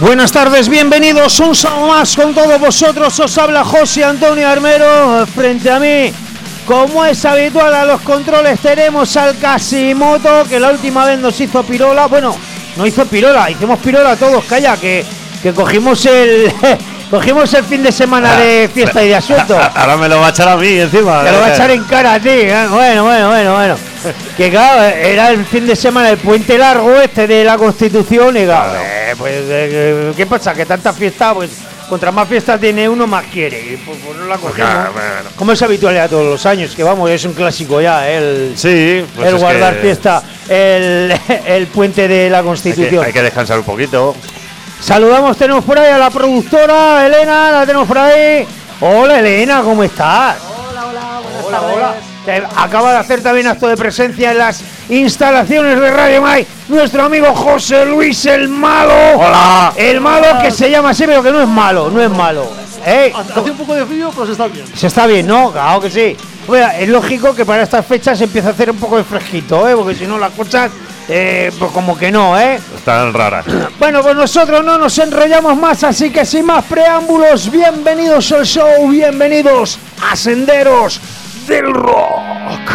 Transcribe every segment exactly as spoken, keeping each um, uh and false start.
Buenas tardes, bienvenidos un sábado más con todos vosotros. Os habla José Antonio Armero. Frente a mí, como es habitual, a los controles tenemos al Casimoto, que la última vez nos hizo pirola. Bueno, no hizo pirola, hicimos pirola todos, calla, que, que cogimos el cogimos el fin de semana de fiesta y de asueto. Ahora me lo va a echar a mí encima. Te lo va a echar en cara a ti, ¿eh? Bueno, bueno, bueno, bueno. Que claro, era el fin de semana, el puente largo este de la Constitución, y claro, eh, pues, eh, ¿qué pasa? Que tanta fiesta, pues, contra más fiesta tiene uno, más quiere. Y pues, pues no la cogemos. Claro, bueno. Como es habitual ya todos los años, que vamos, es un clásico ya, el, sí, pues el guardar que... fiesta, el, el puente de la Constitución. Hay que, hay que descansar un poquito. Saludamos, tenemos por ahí a la productora, Elena, la tenemos por ahí. Hola, Elena, ¿cómo estás? Hola, hola, buenas hola, tardes. Hola. Acaba de hacer también acto de presencia en las instalaciones de Radio Mai nuestro amigo José Luis el Malo. Hola. El Malo, que se llama así, pero que no es malo, no es malo. ¿Eh? Hace un poco de frío, pero se está bien. Se está bien, ¿no? Claro que sí. Bueno, es lógico que para estas fechas se empieza a hacer un poco de fresquito, ¿eh? Porque si no las cosas, eh, pues como que no, ¿eh? Están raras. Bueno, pues nosotros no nos enrollamos más, así que sin más preámbulos, bienvenidos al show, bienvenidos a Senderos del Rock.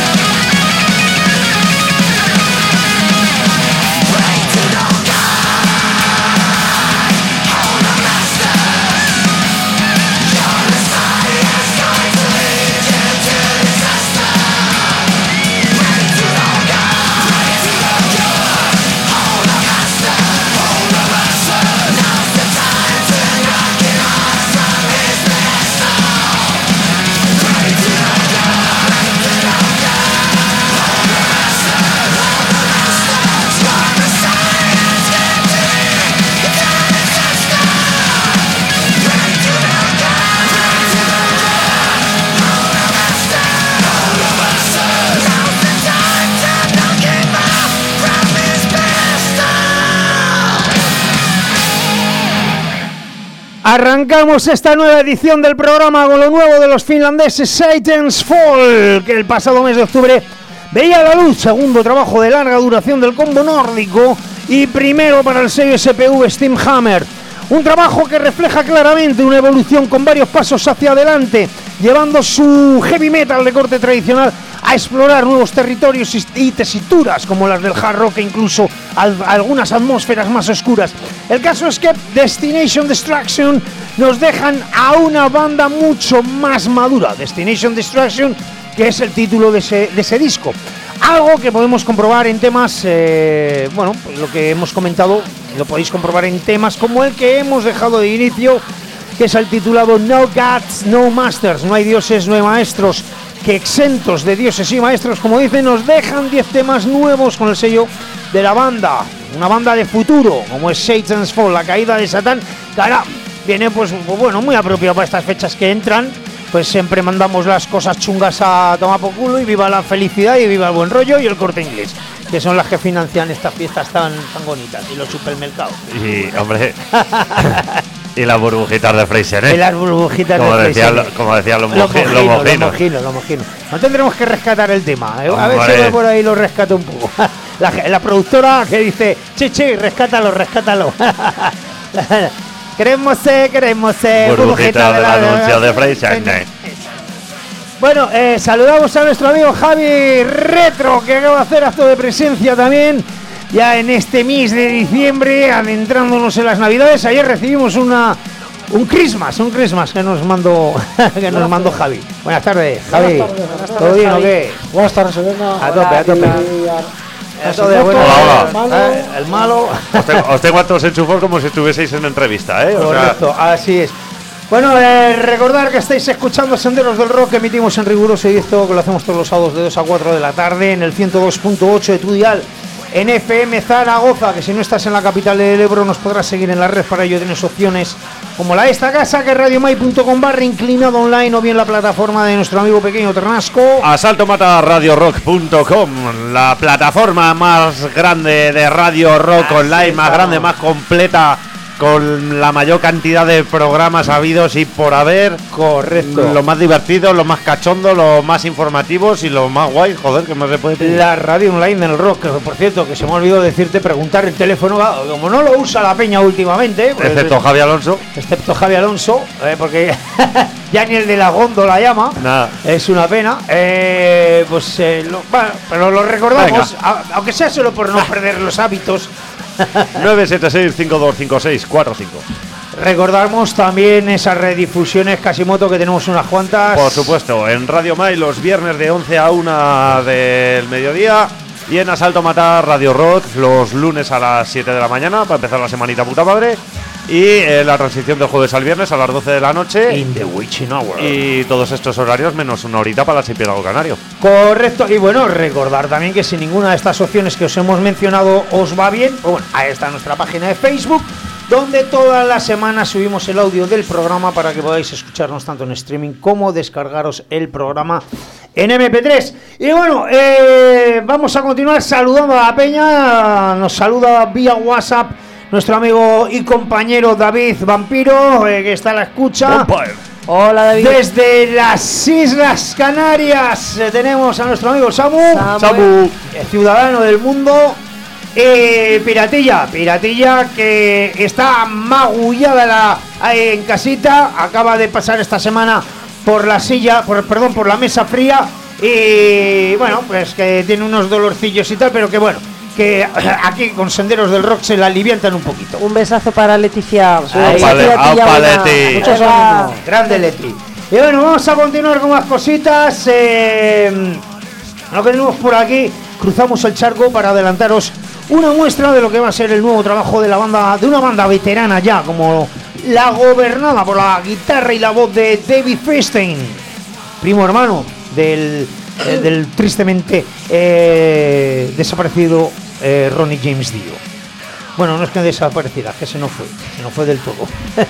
Break to the Arrancamos esta nueva edición del programa con lo nuevo de los finlandeses Satan's Fall, que el pasado mes de octubre veía la luz, segundo trabajo de larga duración del combo nórdico y primero para el sello S P V Steamhammer. Un trabajo que refleja claramente una evolución con varios pasos hacia adelante, llevando su heavy metal de corte tradicional a explorar nuevos territorios y tesituras como las del hard rock e incluso al, algunas atmósferas más oscuras. El caso es que Destination Destruction nos dejan a una banda mucho más madura. Destination Destruction, que es el título de ese, de ese disco. Algo que podemos comprobar en temas, eh, bueno, pues lo que hemos comentado, lo podéis comprobar en temas como el que hemos dejado de inicio, que es el titulado No Gods, No Masters, no hay dioses, no hay maestros, que exentos de dioses y maestros, como dicen, nos dejan diez temas nuevos con el sello de la banda, una banda de futuro, como es Satan's Fall, la caída de Satán, que ahora viene pues, pues bueno, muy apropiado para estas fechas que entran. Pues siempre mandamos las cosas chungas a tomar por culo y viva la felicidad y viva el buen rollo y el Corte Inglés, que son las que financian estas fiestas tan, tan bonitas, y los supermercados. Y, hombre, y las burbujitas de Fraser, ¿eh? Y las burbujitas como de decía, Fraser. Como decían los, Los moji, mojinos, los los mojinos. mojinos, los mojinos. No tendremos que rescatar el tema, ¿eh? A ver Hombre. si por ahí lo rescato un poco. La, la productora que dice, che, che, rescátalo, rescátalo. Queremos ser, queremos ser Burbujita del anuncio de Fraser. Bueno, eh, saludamos a nuestro amigo Javi Retro, que acaba de hacer acto de presencia también, ya en este mes de diciembre, adentrándonos en las Navidades. Ayer recibimos una un Christmas, un Christmas que nos mandó que nos mandó Javi. Buenas tardes, Javi. Buenas tardes, buenas tardes, ¿Todo bien Javi. o qué? Buenas tardes, Elena. A tope, a tope. A tope, bueno, Hola, hola. eh, el malo. Os tengo, os tengo a todos enchufados como si estuvieseis en entrevista, ¿eh? O sea, Correcto, así es. Bueno, eh, recordar que estáis escuchando Senderos del Rock, que emitimos en riguroso directo, que lo hacemos todos los sábados de dos a cuatro de la tarde en el ciento dos punto ocho de tu dial, en F M Zaragoza, que si no estás en la capital del Ebro nos podrás seguir en la red. Para ello tienes opciones como la de esta casa, que es radiomai punto com barra inclinado online, o bien la plataforma de nuestro amigo pequeño Ternasco. Asalto Mata Radio Rock punto com, la plataforma más grande de radio rock Así online, más estamos. grande, más completa, con la mayor cantidad de programas habidos y por haber. Correcto. Los más divertidos, los más cachondos, los más informativos y los más guays, joder, que más se puede pedir. La radio online del rock, que por cierto, que se me ha olvidado decirte, preguntar el teléfono, como no lo usa la peña últimamente, pues, Excepto Javi Alonso. excepto Javi Alonso, eh, porque ya ni el de la góndola llama. Nada. Es una pena. Eh, pues eh, lo, bueno, pero lo recordamos, a, aunque sea solo por no perder los hábitos. nueve siete seis, cinco dos cinco seis, cuatro cinco. Recordamos también esas redifusiones Casimoto, que tenemos unas cuantas. Por supuesto, en Radio Mai los viernes de once a una del mediodía. Y en Asalto Matar Radio Rock los lunes a las siete de la mañana para empezar la semanita puta madre. Y eh, la transición de jueves al viernes a las doce de la noche. In the witching hour. Y todos estos horarios menos una horita para el archipiélago canario. Correcto, y bueno, recordar también que si ninguna de estas opciones que os hemos mencionado os va bien, pues bueno, ahí está nuestra página de Facebook, donde todas las semanas subimos el audio del programa para que podáis escucharnos tanto en streaming como descargaros el programa en eme pe tres. Y bueno, eh, vamos a continuar saludando a la peña. Nos saluda vía WhatsApp nuestro amigo y compañero David Vampiro, eh, que está a la escucha. Hola, David. Desde las Islas Canarias eh, tenemos a nuestro amigo Samu, Samu. eh, ciudadano del mundo. Eh, Piratilla, Piratilla, que está magullada la, ahí en casita, acaba de pasar esta semana por la silla, por, perdón, por la mesa fría, y bueno, pues que tiene unos dolorcillos y tal, pero que bueno, que aquí con Senderos del Rock se la aliviantan un poquito. Un besazo para Leticia. Ahí. Esa Opale, piratilla opale, buena. Leti. Muchos Venga, ánimos. grande Leti. Y bueno, vamos a continuar con más cositas. Eh, lo que tenemos por aquí, cruzamos el charco para adelantaros una muestra de lo que va a ser el nuevo trabajo de la banda, de una banda veterana ya, como la gobernada por la guitarra y la voz de David Feinstein, primo hermano del, eh, del tristemente eh, desaparecido eh, Ronnie James Dio. Bueno, no es que desapareciera, que se nos fue, se nos fue del todo.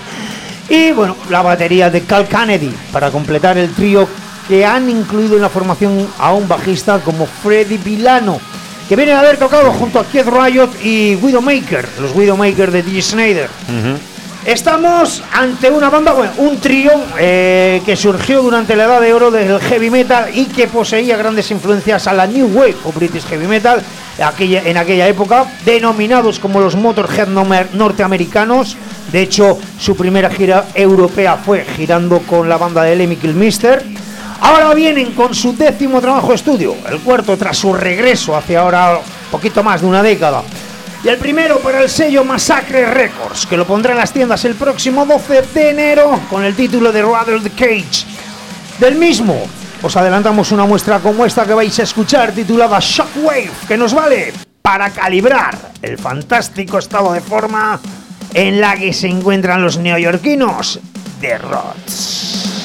Y bueno, la batería de Cal Kennedy para completar el trío, que han incluido en la formación a un bajista como Freddy Vilano, que viene de haber tocado junto a Keith Riot y Widowmaker, los Widowmaker de D J Snyder. Uh-huh. Estamos ante una banda, bueno, un trío eh, que surgió durante la edad de oro del heavy metal y que poseía grandes influencias a la New Wave o British Heavy Metal aquella, en aquella época, denominados como los Motorhead norteamericanos. De hecho, su primera gira europea fue girando con la banda de Lemmy Kilmister. Ahora vienen con su décimo trabajo de estudio, el cuarto tras su regreso hace ahora poquito más de una década. Y el primero para el sello Massacre Records, que lo pondrá en las tiendas el próximo doce de enero con el título de Rattle the Cage. Del mismo, os adelantamos una muestra como esta que vais a escuchar, titulada Shockwave, que nos vale para calibrar el fantástico estado de forma en la que se encuentran los neoyorquinos The Rots.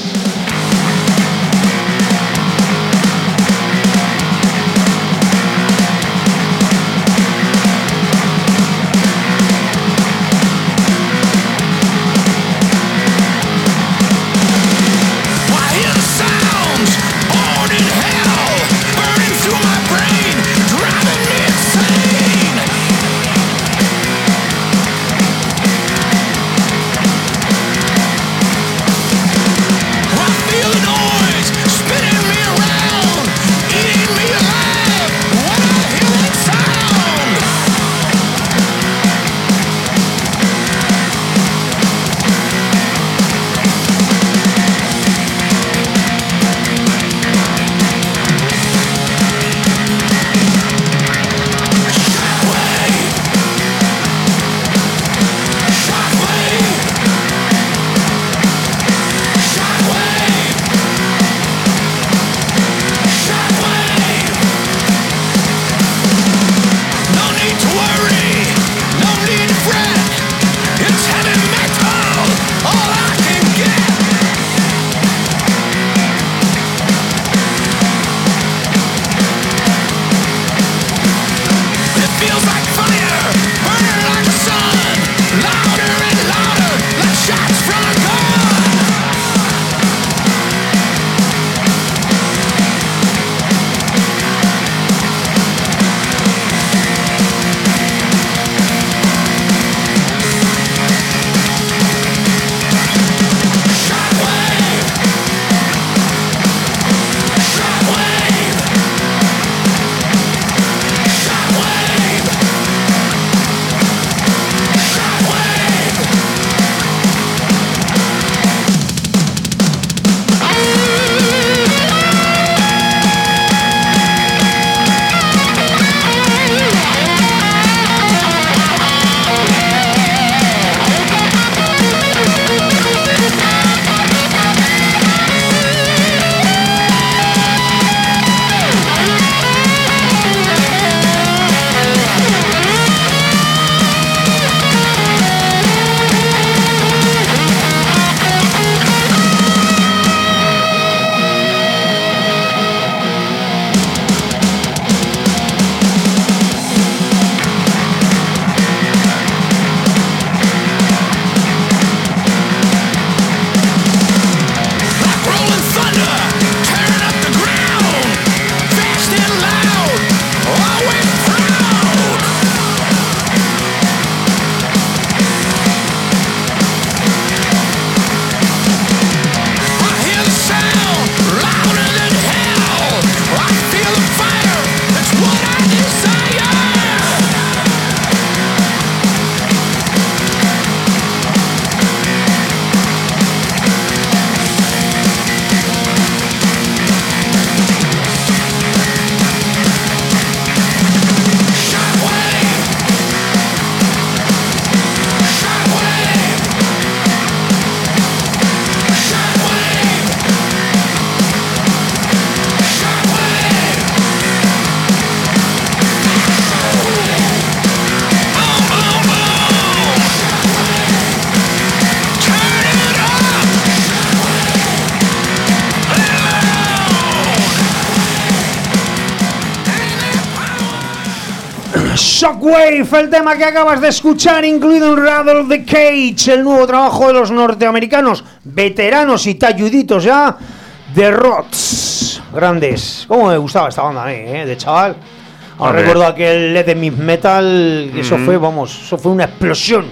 Shockwave, el tema que acabas de escuchar, incluido en Rattle the Cage, el nuevo trabajo de los norteamericanos, veteranos y talluditos ya, The Rots. Grandes. Cómo me gustaba esta banda a mí, ¿eh? De chaval. Ahora recuerdo aquel Let the Metal, que eso fue, vamos, eso fue una explosión.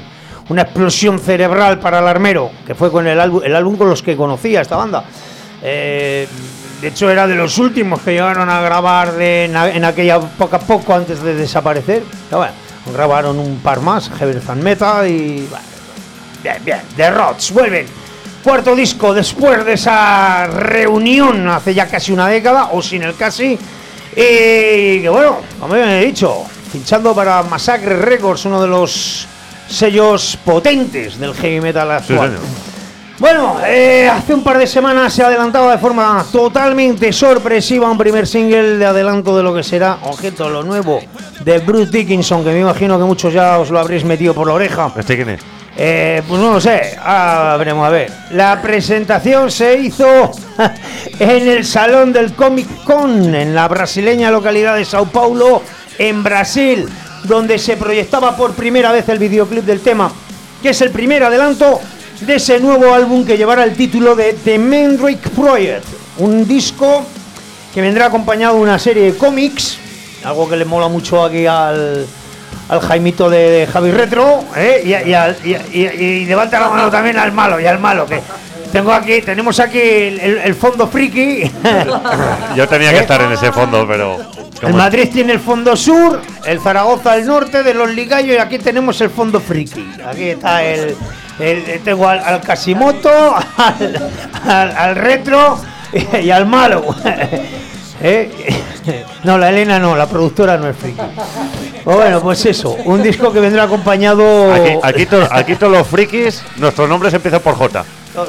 una explosión cerebral para el armero, que fue con el álbum, el álbum con los que conocía esta banda. Eh, de hecho, era de los últimos que llegaron a grabar de, en, en aquella época, poco antes de desaparecer. Pero bueno, grabaron un par más, Heavy Fan Metal y... Bueno, bien, bien, The Rods vuelven. Cuarto disco después de esa reunión hace ya casi una década, o sin el casi. Y que bueno, como bien he dicho, fichando para Massacre Records, uno de los sellos potentes del heavy metal actual. Sí, bueno, eh, hace un par de semanas se adelantaba de forma totalmente sorpresiva un primer single de adelanto de lo que será, objeto, lo nuevo de Bruce Dickinson, que me imagino que muchos ya os lo habréis metido por la oreja. ¿Este quién es? Eh, pues no lo sé, ah, veremos a ver. La presentación se hizo en el Salón del Comic Con, en la brasileña localidad de Sao Paulo, en Brasil, donde se proyectaba por primera vez el videoclip del tema, que es el primer adelanto de ese nuevo álbum que llevará el título de The Mandrake Project, un disco que vendrá acompañado de una serie de cómics, algo que le mola mucho aquí al... al Jaimito de, de Javi Retro, ¿eh? y, y, y, y, y levanta la mano también al malo, y al malo, que tengo aquí, tenemos aquí el, el, el fondo friki. Yo tenía que ¿Eh? estar en ese fondo, pero... El Madrid tiene el fondo sur, el Zaragoza el norte de los Ligallos, y aquí tenemos el fondo friki. Aquí está el... el, el tengo al, al Casimoto, al, al, al Retro y, y al malo. ¿Eh? No, la Elena no, la productora no es friki. Bueno, pues eso, un disco que vendrá acompañado... Aquí, aquí, to, aquí todos los frikis, nuestros nombres empiezan por J.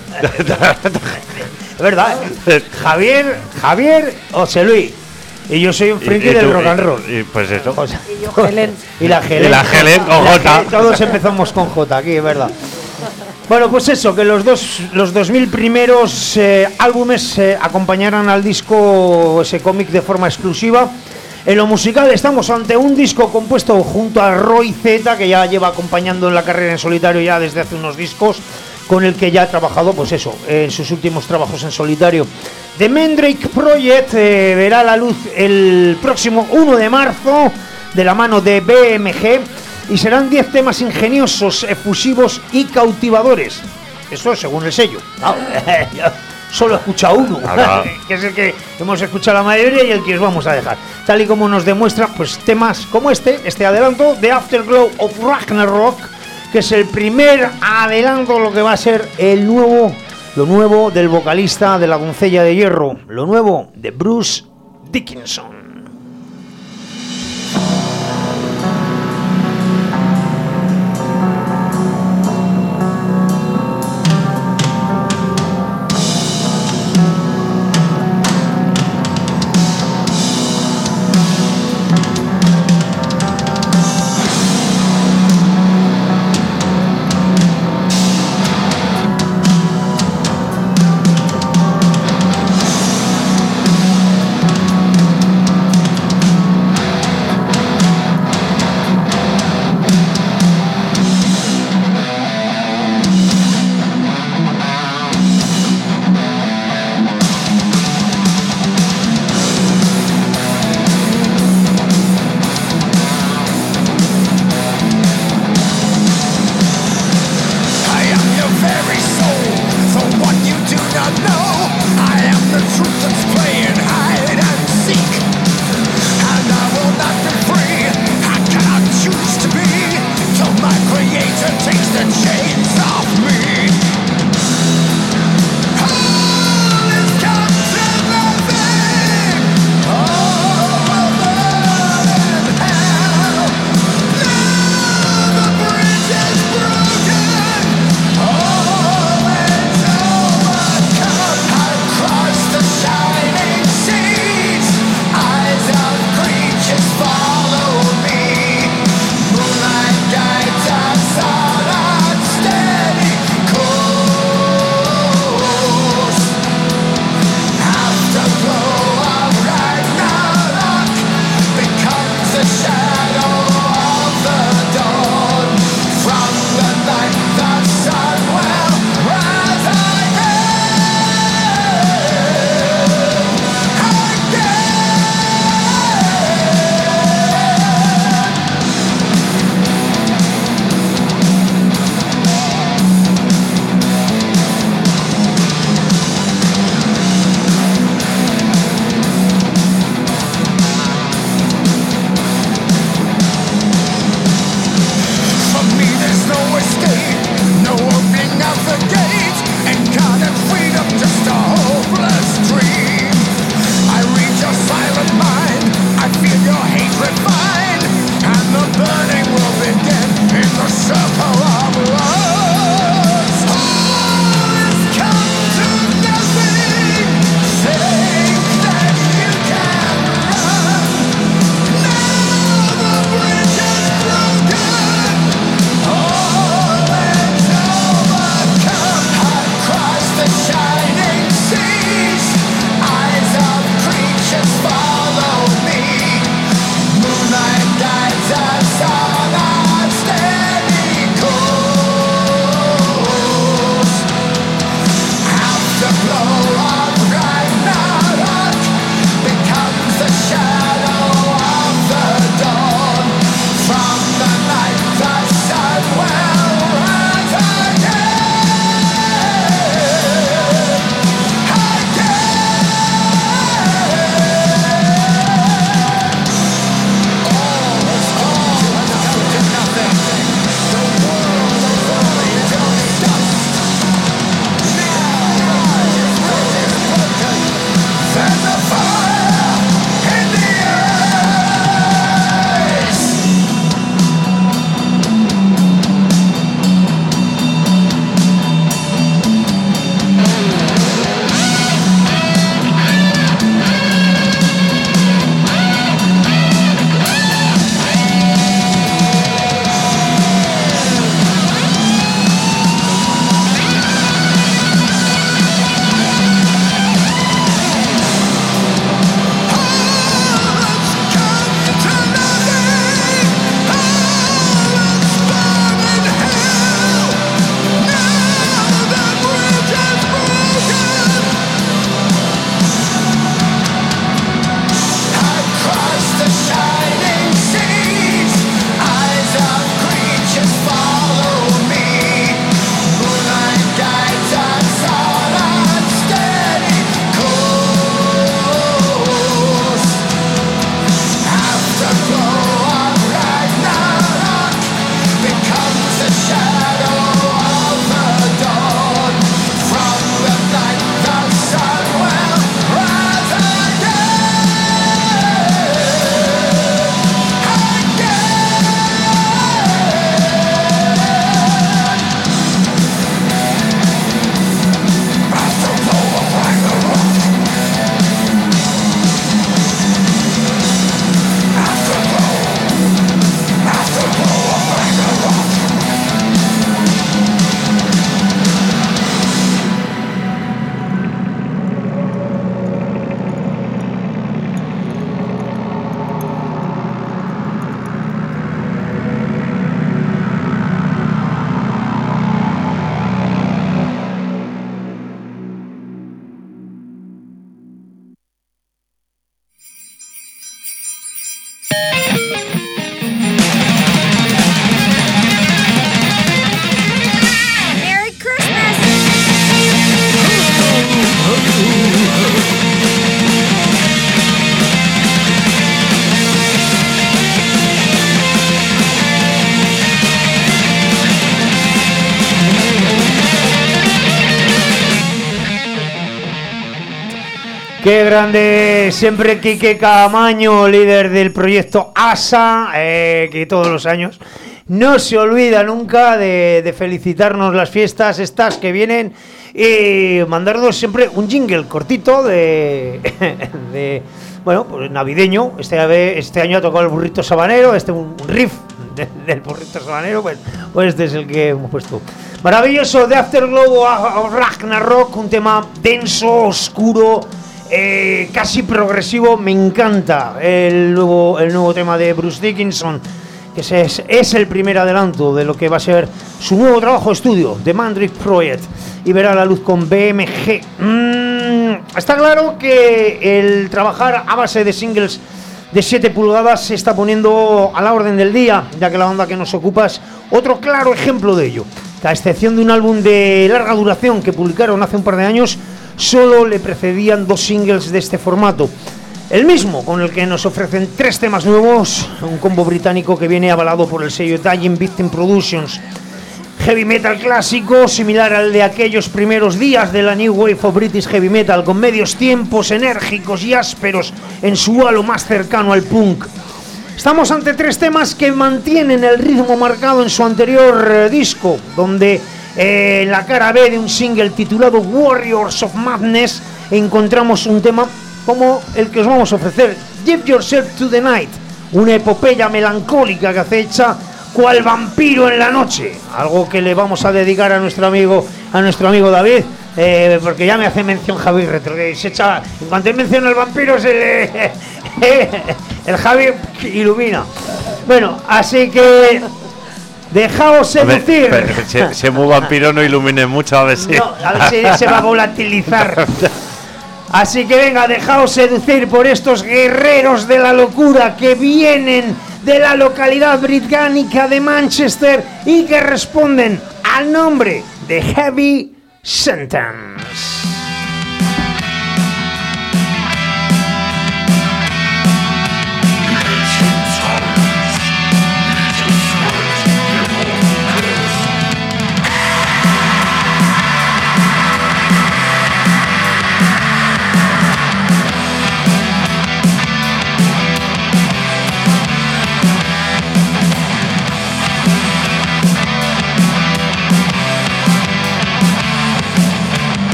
Es verdad, ¿eh? Javier, Javier, José Luis. Y yo soy un friki y, y del tú, rock and roll. Y, y pues eso. O sea, y yo Helen. Y la Helen. Y la Helen con J. Todos empezamos con J aquí, es verdad. Bueno, pues eso, que los dos los dos mil primeros eh, álbumes eh, acompañarán al disco, ese cómic, de forma exclusiva. En lo musical estamos ante un disco compuesto junto a Roy Z, que ya lleva acompañando en la carrera en solitario ya desde hace unos discos, con el que ya ha trabajado, pues eso, en sus últimos trabajos en solitario. The Mandrake Project eh, verá la luz el próximo uno de marzo de la mano de B M G, y serán diez temas ingeniosos, efusivos y cautivadores. Eso según el sello. No, solo he escuchado uno, que es el que hemos escuchado la mayoría y el que os vamos a dejar. Tal y como nos demuestra, pues temas como este, este adelanto de Afterglow of Ragnarok, que es el primer adelanto de lo que va a ser el nuevo, lo nuevo del vocalista de La Doncella de Hierro, lo nuevo de Bruce Dickinson. Qué grande, siempre Quique Camaño, líder del proyecto ASA, eh, que todos los años no se olvida nunca de, de felicitarnos las fiestas estas que vienen y mandarnos siempre un jingle cortito de, de bueno, pues navideño. Este, este año ha tocado el burrito sabanero, este un, un riff de, del burrito sabanero, pues, pues este es el que hemos puesto. Maravilloso, de Afterglow of Ragnarok, un tema denso, oscuro, eh, casi progresivo. Me encanta el nuevo, el nuevo tema de Bruce Dickinson, que es, es el primer adelanto de lo que va a ser su nuevo trabajo estudio, The Mandrake Project, y verá la luz con B M G. Mm, está claro que el trabajar a base de singles de siete pulgadas se está poniendo a la orden del día, ya que la banda que nos ocupa es otro claro ejemplo de ello. A excepción de un álbum de larga duración que publicaron hace un par de años, solo le precedían dos singles de este formato. El mismo con el que nos ofrecen tres temas nuevos, un combo británico que viene avalado por el sello Dying Victim Productions. Heavy metal clásico, similar al de aquellos primeros días de la New Wave of British Heavy Metal, con medios tiempos enérgicos y ásperos en su halo más cercano al punk. Estamos ante tres temas que mantienen el ritmo marcado en su anterior eh, disco, donde eh, en la cara B de un single titulado Warriors of Madness encontramos un tema como el que os vamos a ofrecer, Give Yourself to the Night, una epopeya melancólica que acecha cual vampiro en la noche, algo que le vamos a dedicar a nuestro amigo, a nuestro amigo David, eh, porque ya me hace mención Javi Retro, que se echa, en cuanto menciona el vampiro se le... el Javi ilumina. Bueno, así que dejaos seducir. Ver, pero, si, si muy vampiro no ilumine mucho, a ver si. No, a ver si se va a volatilizar. Así que venga, dejaos seducir por estos guerreros de la locura que vienen de la localidad británica de Manchester y que responden al nombre de Heavy Sentence.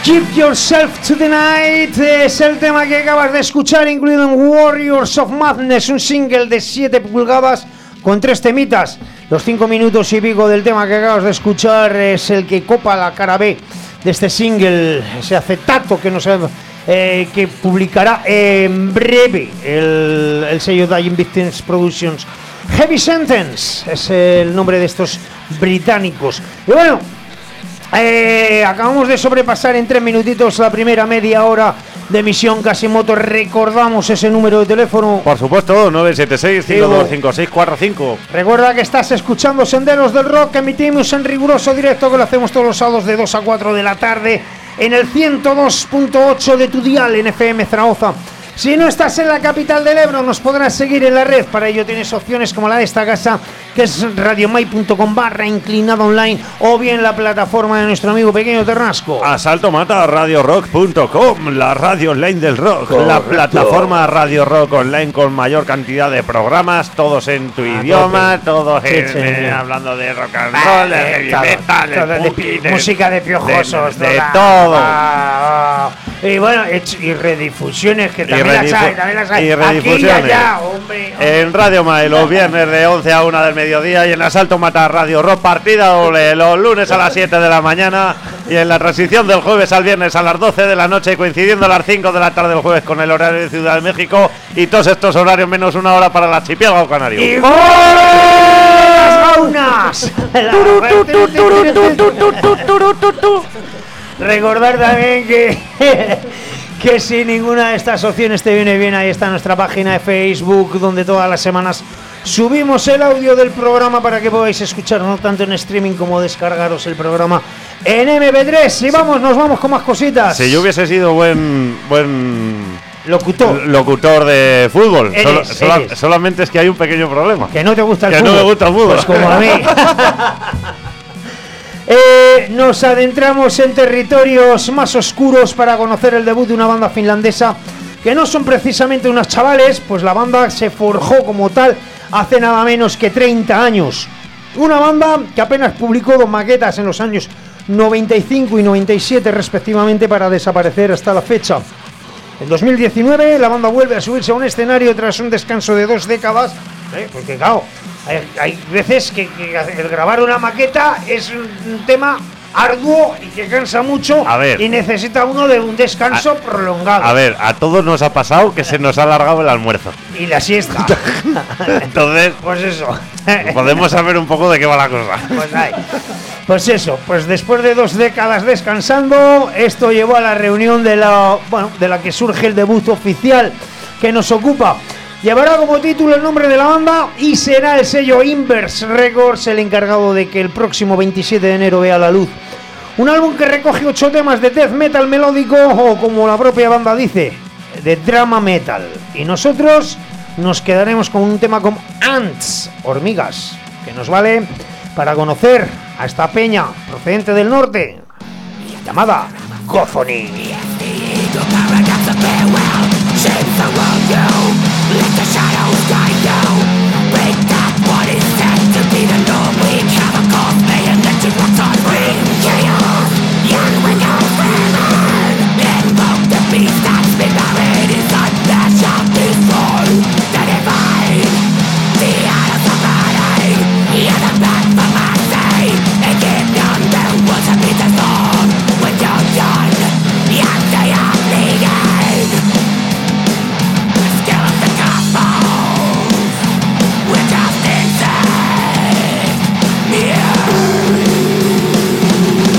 Give Yourself to the Night es el tema que acabas de escuchar, incluido en Warriors of Madness, un single de siete pulgadas con tres temitas. Los cinco minutos y pico del tema que acabas de escuchar es el que copa la cara B de este single, ese acetato que, nos, eh, que publicará en breve el, el sello Dying Victims Productions. Heavy Sentence es el nombre de estos británicos. Y bueno, Eh, acabamos de sobrepasar en tres minutitos la primera media hora de emisión Casimoto. Recordamos ese número de teléfono. Por supuesto, nueve siete seis, cinco dos cinco seis cuatro cinco. Recuerda que estás escuchando Senderos del Rock, que emitimos en riguroso directo, que lo hacemos todos los sábados de dos a cuatro de la tarde en el ciento dos punto ocho de tu dial en F M Zaragoza. Si no estás en la capital del Ebro, nos podrás seguir en la red. Para ello tienes opciones como la de esta casa, que es radiomai punto com barra inclinado online, o bien la plataforma de nuestro amigo Pequeño Ternasco. Asalto Mata, radio rock punto com, la radio online del rock. Correcto. La plataforma Radio Rock Online con mayor cantidad de programas, todos en tu ah, idioma, okay. todos sí, en, sí, eh, sí. hablando de rock and roll, de heavy metal, de, de, de, de música de piojosos, de, de, de todo. Ah, ah. Y bueno, y redifusiones que también redifu- las hay, también las hay. Y redifusiones. Aquí y allá, hombre, hombre. En Radio Mai los viernes de once a una del mediodía, y en Asalto Mata Radio Rock partida doble los lunes a las siete de la mañana, y en la transición del jueves al viernes a las doce de la noche, coincidiendo a las cinco de la tarde del jueves con el horario de Ciudad de México, y todos estos horarios menos una hora para el archipiélago canario. ¡Y las gaunas! Recordar también que que si ninguna de estas opciones te viene bien, ahí está nuestra página de Facebook, donde todas las semanas subimos el audio del programa para que podáis escuchar, no tanto en streaming como descargaros el programa en eme pe tres. Y vamos, nos vamos con más cositas. Si yo hubiese sido buen buen locutor locutor de fútbol, eres, Solo, eres. Sola, solamente es que hay un pequeño problema, que no te gusta el que fútbol. no me gusta el fútbol, pues como a mí. Eh, nos adentramos en territorios más oscuros para conocer el debut de una banda finlandesa que no son precisamente unos chavales, pues la banda se forjó como tal hace nada menos que treinta años. Una banda que apenas publicó dos maquetas en los años noventa y cinco y noventa y siete respectivamente, para desaparecer hasta la fecha. En dos mil diecinueve la banda vuelve a subirse a un escenario tras un descanso de dos décadas, ¿eh? Porque claro, Hay, hay veces que, que el grabar una maqueta es un, un tema arduo y que cansa mucho, a ver, y necesita uno de un descanso a, prolongado. A ver, a todos nos ha pasado que se nos ha alargado el almuerzo. Y la siesta. Entonces, pues eso. Podemos saber un poco de qué va la cosa. Pues ahí. Pues eso, pues después de dos décadas descansando, esto llevó a la reunión de la, bueno, de la que surge el debut oficial que nos ocupa. Llevará como título el nombre de la banda y será el sello Inverse Records el encargado de que el próximo veintisiete de enero vea la luz. Un álbum que recoge ocho temas de death metal melódico, o como la propia banda dice, de drama metal. Y nosotros nos quedaremos con un tema como Ants, hormigas, que nos vale para conocer a esta peña procedente del norte, llamada Gothony. Let the shadows guide you. Break down what is said to be the norm. We chemicals may electric rocks on green chaos. Young windows burn. Invoke the beast that's been buried inside the shall destroy the divine. The atoms of body. Hear the blood from my side. And give them the words of the storm. When you're done, young they are bleeding. We're just inside. Yeah.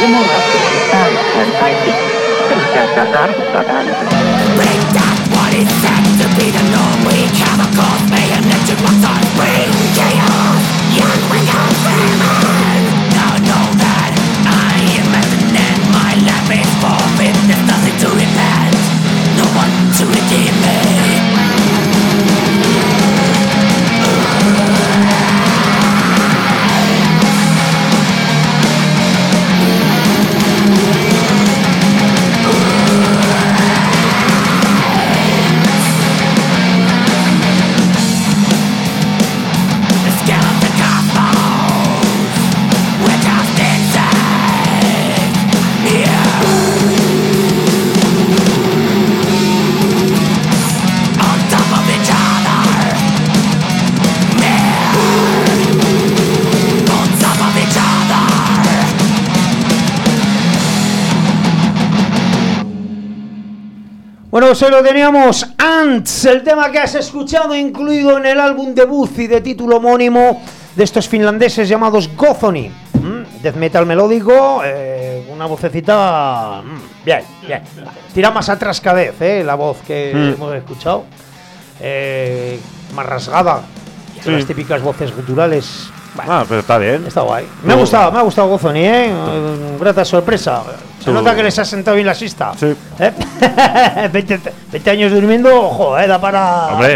Bueno, pues hoy lo teníamos Ants, el tema que has escuchado incluido en el álbum debut y de título homónimo de estos finlandeses llamados Gothony. ¿Mm? Death metal melódico, eh, una vocecita... Mm, bien, bien. Tira más atrás cada vez, eh, la voz que mm. hemos escuchado. Eh, más rasgada que sí. Las típicas voces guturales. Bueno, ah, pero está bien. Está guay. Me ha gustado, me ha gustado Gothony, ¿eh? Grata sorpresa. Se sí. Nota que les ha sentado bien la siesta. Sí. ¿Eh? veinte, veinte años durmiendo, ojo, ¿eh? Da para... Hombre.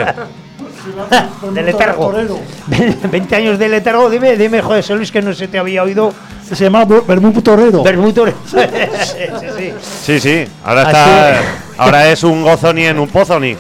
de letargo. veinte años de letargo. Dime, dime, joder, Luis, que no se te había oído. Se llama Vermú Torero. Vermú Torero. sí, sí. Sí, sí. Ahora está. Así. Ahora es un Gozoni en un Pozoni.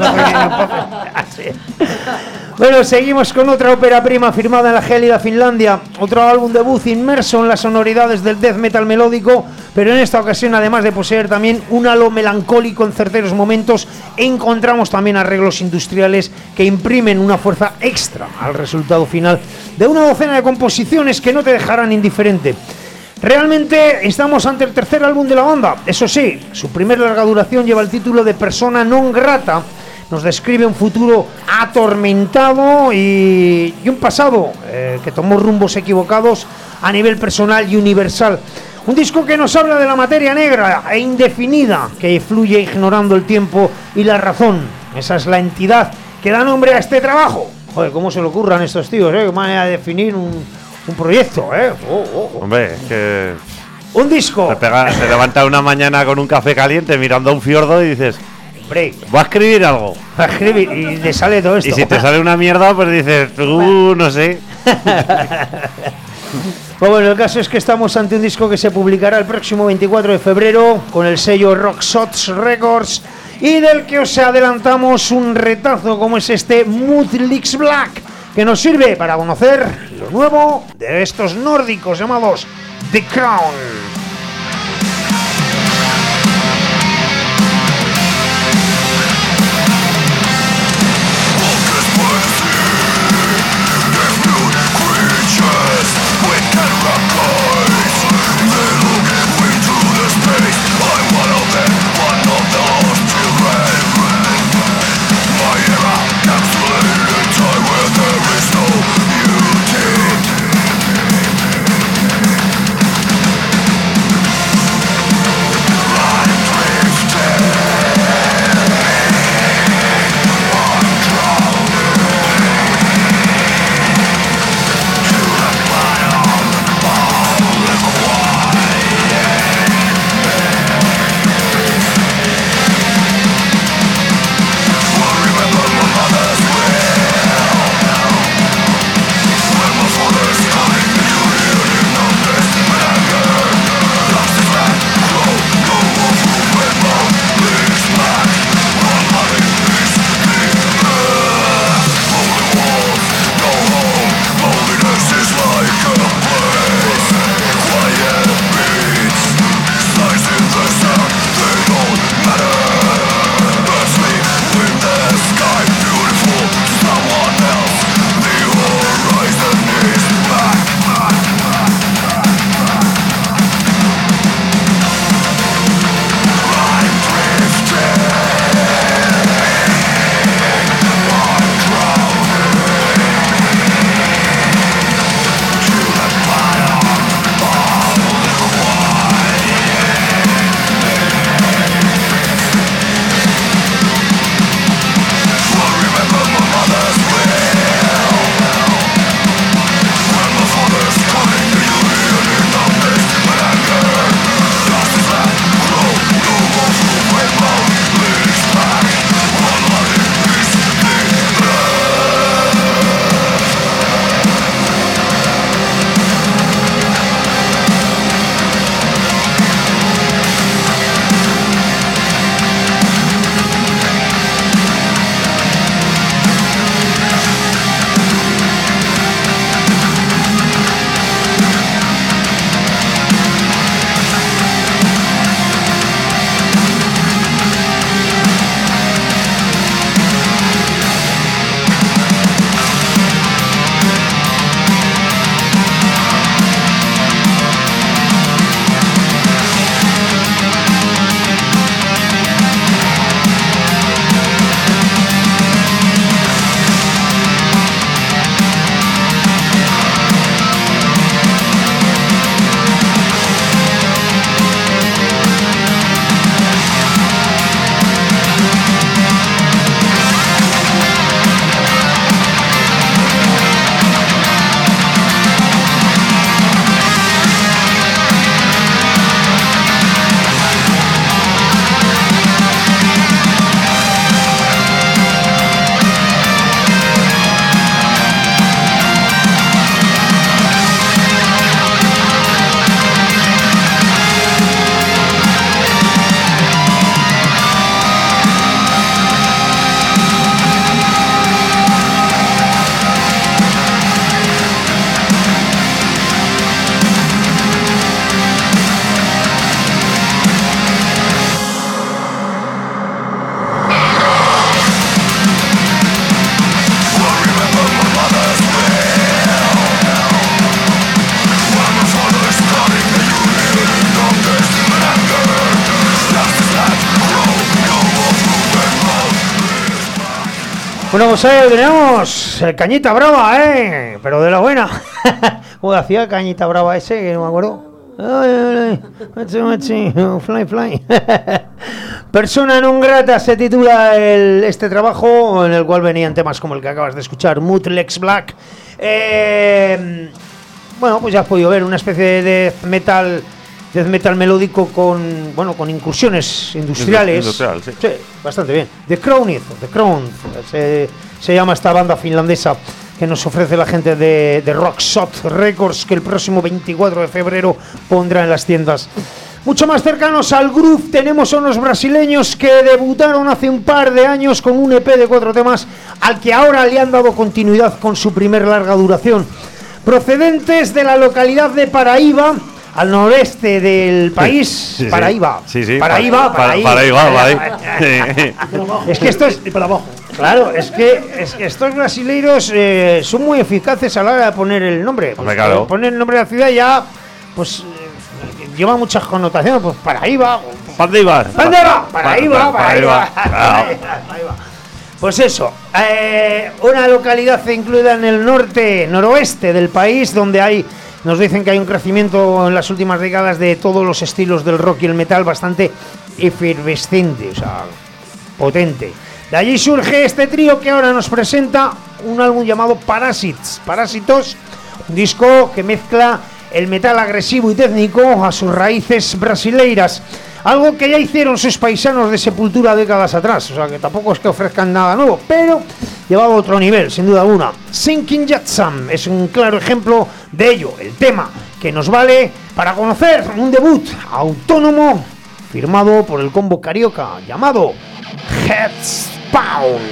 Así. Bueno, seguimos con otra ópera prima firmada en la gélida Finlandia, otro álbum debut inmerso en las sonoridades del death metal melódico, pero en esta ocasión, además de poseer también un halo melancólico en certeros momentos, encontramos también arreglos industriales que imprimen una fuerza extra al resultado final de una docena de composiciones que no te dejarán indiferente. Realmente estamos ante el tercer álbum de la banda, eso sí, su primer larga duración lleva el título de Persona non grata. Nos describe un futuro atormentado y, y un pasado eh, que tomó rumbos equivocados a nivel personal y universal. Un disco que nos habla de la materia negra e indefinida que fluye ignorando el tiempo y la razón. Esa es la entidad que da nombre a este trabajo. Joder, ¿cómo se le ocurran estos tíos? ¿eh? Qué manera de definir un, un proyecto, ¿eh? Oh, oh, oh. Hombre, es que... Un disco. Te, pega, te levanta una mañana con un café caliente mirando a un fiordo y dices... Hombre, voy a escribir algo. Va a escribir y le sale todo esto. Y si te sale una mierda, pues dices, uh, no sé. Pues bueno, el caso es que estamos ante un disco que se publicará el próximo veinticuatro de febrero con el sello Rocksots Records y del que os adelantamos un retazo como es este Mutlix Black, que nos sirve para conocer lo nuevo de estos nórdicos llamados The Crown. Bueno, pues ahí tenemos el Cañita Brava, ¿eh? Pero de la buena. ¿Cómo hacía Cañita Brava ese? Que no me acuerdo. Ay, ay, ay. Fly, fly. Persona non grata se titula el, este trabajo, en el cual venían temas como el que acabas de escuchar, Mood Lex Black. Eh, bueno, pues ya has podido ver una especie de death metal, death metal melódico con, bueno, con incursiones industriales. Industrial, sí. Sí, bastante bien. The Crowned, The Crowned se, se llama esta banda finlandesa que nos ofrece la gente de, de Rockshot Records, que el próximo veinticuatro de febrero pondrá en las tiendas. Mucho más cercanos al groove tenemos a unos brasileños que debutaron hace un par de años con un E P de cuatro temas al que ahora le han dado continuidad con su primer larga duración. Procedentes de la localidad de Paraíba, al noreste del país. Sí, sí, Paraíba. Sí, sí. Paraíba, para, Paraíba. Paraíba, Paraíba. Paraíba. Es que esto es... Y para abajo. Claro, es que, es que estos brasileiros eh, son muy eficaces a la hora de poner el nombre. Pues, Hombre, claro. Poner el nombre de la ciudad ya, pues, eh, lleva muchas connotaciones. Pues Paraíba. Pandeibar. Pandeibar. Paraíba, Paraíba. Claro. Pues eso, eh, una localidad incluida en el norte, noroeste del país, donde hay, nos dicen que hay un crecimiento en las últimas décadas de todos los estilos del rock y el metal bastante efervescente, o sea, potente. De allí surge este trío que ahora nos presenta un álbum llamado Parasites, Parásitos, un disco que mezcla el metal agresivo y técnico a sus raíces brasileiras. Algo que ya hicieron sus paisanos de Sepultura décadas atrás, o sea que tampoco es que ofrezcan nada nuevo, pero llevado a otro nivel, sin duda alguna. Sinking Jetsam es un claro ejemplo de ello, el tema que nos vale para conocer un debut autónomo firmado por el combo carioca llamado Headspawn.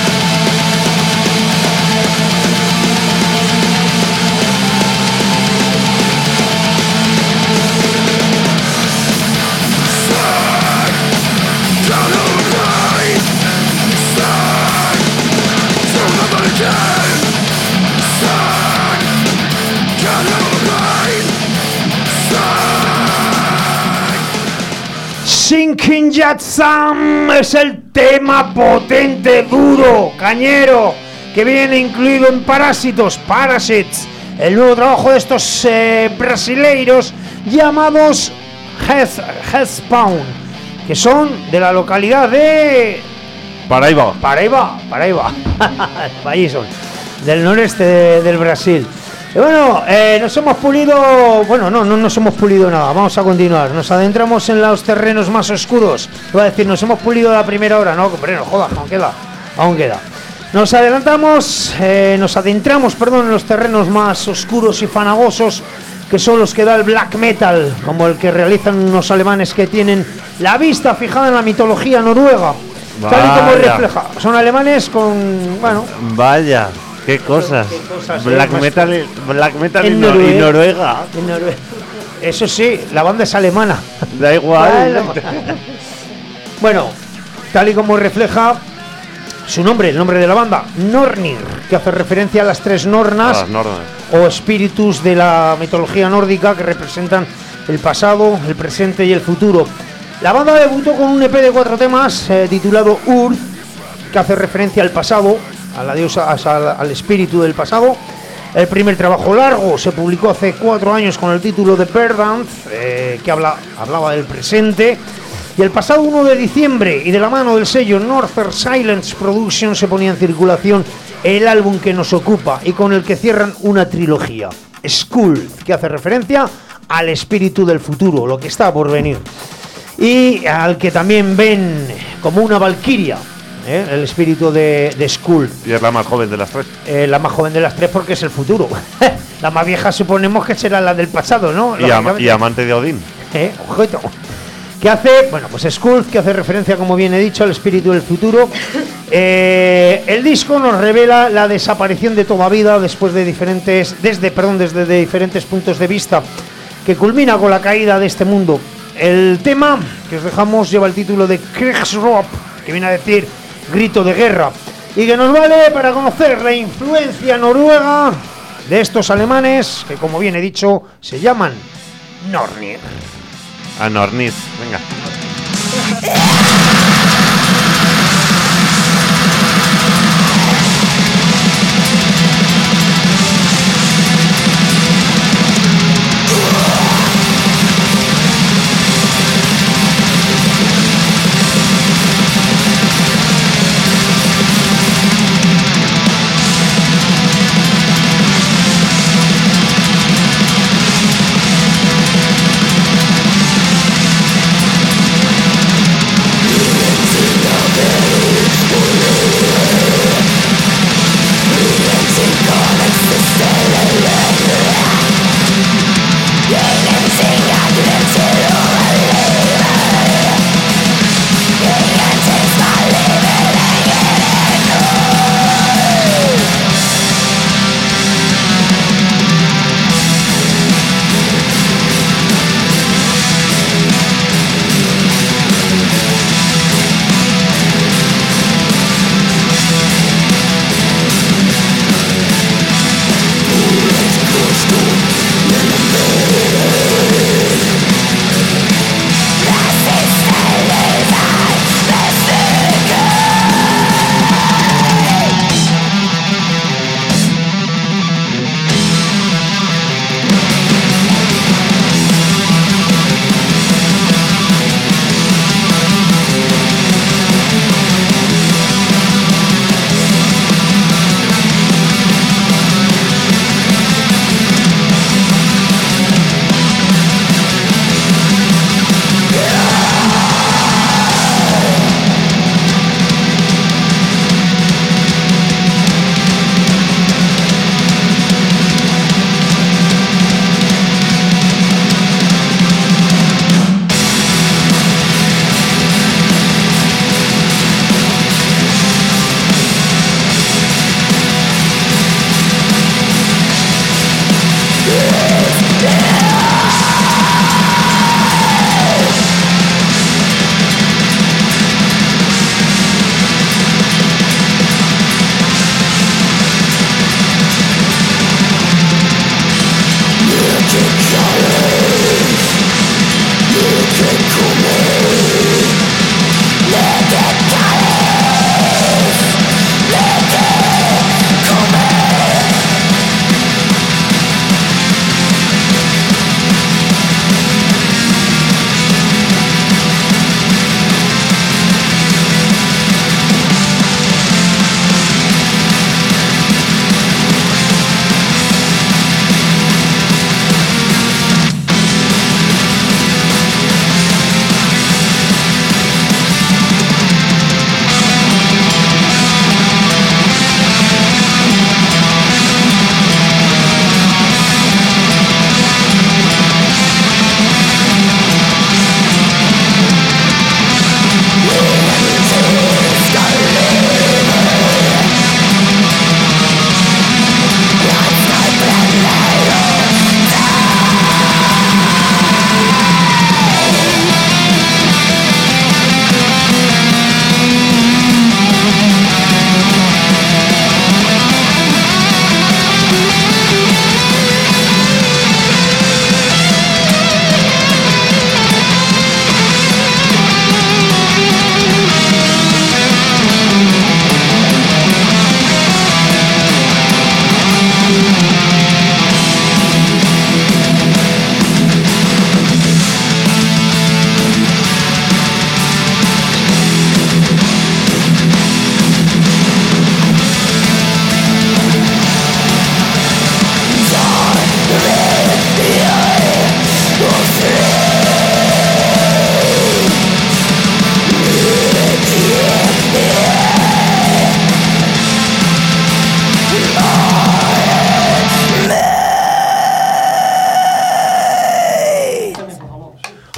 We'll be right back. Thinking Yatsam es el tema potente, duro, cañero, que viene incluido en Parásitos, Parasites, el nuevo trabajo de estos eh, brasileiros llamados Headspawn, que son de la localidad de Paraíba. Paraíba, Paraíba, allí son, del noreste de, del Brasil. Y bueno, eh, nos hemos pulido, bueno, no, no nos hemos pulido nada, vamos a continuar, nos adentramos en los terrenos más oscuros, iba a decir, nos hemos pulido la primera hora, no, hombre, no jodas, aún queda, aún queda. Nos adelantamos, eh, nos adentramos, perdón, en los terrenos más oscuros y fanagosos, que son los que da el black metal, como el que realizan unos alemanes que tienen la vista fijada en la mitología noruega, tal y como refleja, son alemanes con, bueno... Vaya... ¿Qué cosas? ¿Qué cosas black, eh, metal, black metal en Noruega. Y Noruega. En Noruega. Eso sí, la banda es alemana. Da igual. Bueno, tal y como refleja su nombre, el nombre de la banda, Nornir, que hace referencia a las tres Nornas, las Nornas o espíritus de la mitología nórdica que representan el pasado, el presente y el futuro. La banda debutó con un E P de cuatro temas eh, titulado Urth, que hace referencia al pasado, a la diosa, al, al espíritu del pasado. El primer trabajo largo se publicó hace cuatro años con el título de Verdant, eh, que habla, hablaba del presente. Y el pasado uno de diciembre, y de la mano del sello Northern Silence Productions, se ponía en circulación el álbum que nos ocupa y con el que cierran una trilogía, Skull, que hace referencia al espíritu del futuro, lo que está por venir, y al que también ven como una valquiria. ¿Eh? El espíritu de, de Skull. Y es la más joven de las tres. Eh, la más joven de las tres porque es el futuro. La más vieja suponemos que será la del pasado, ¿no? Y, am- y amante de Odín. ¿Eh? Objeto. Que hace, bueno, pues Skull, que hace referencia, como bien he dicho, al espíritu del futuro. Eh, el disco nos revela la desaparición de toda vida después de diferentes, desde, perdón, desde de diferentes puntos de vista, que culmina con la caída de este mundo. El tema que os dejamos lleva el título de Kriegsrop, que viene a decir grito de guerra, y que nos vale para conocer la influencia noruega de estos alemanes que, como bien he dicho, se llaman Nornir. A Nornir, venga.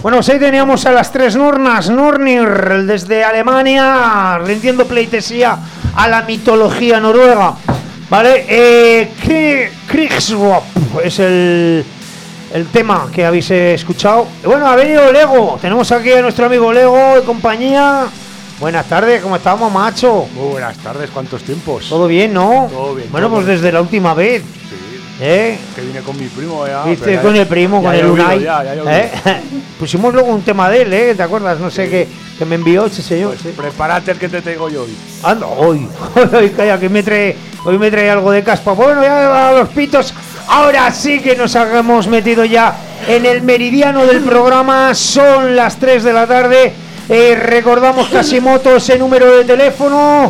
Bueno, pues ahí teníamos a las tres Nornas, Nornir, desde Alemania, rindiendo pleitesía a la mitología noruega. Vale, eh, Krigsrop es el, el tema que habéis escuchado. Bueno, ha venido Lego, tenemos aquí a nuestro amigo Lego de compañía. Buenas tardes, ¿cómo estamos, macho? Muy buenas tardes, ¿cuántos tiempos? ¿Todo bien, no? Todo bien. Bueno, todo pues bien. desde la última vez. Sí. ¿Eh? Que vine con mi primo ya. ¿Viste? Ya, Con ya, el primo, ya con he el oído, Unai. ya, ya he oído. ¿Eh? Pusimos luego un tema de él, ¿eh? ¿Te acuerdas? No sé Sí. qué, que me envió ese señor. Pues sí. prepárate el que te traigo yo hoy. Anda, hoy, hoy, calla, que me trae, hoy me trae algo de caspa. Bueno, ya a los pitos. Ahora sí que nos hemos metido ya en el meridiano del programa. Son las tres de la tarde. Eh, recordamos Casimoto, ese número de teléfono.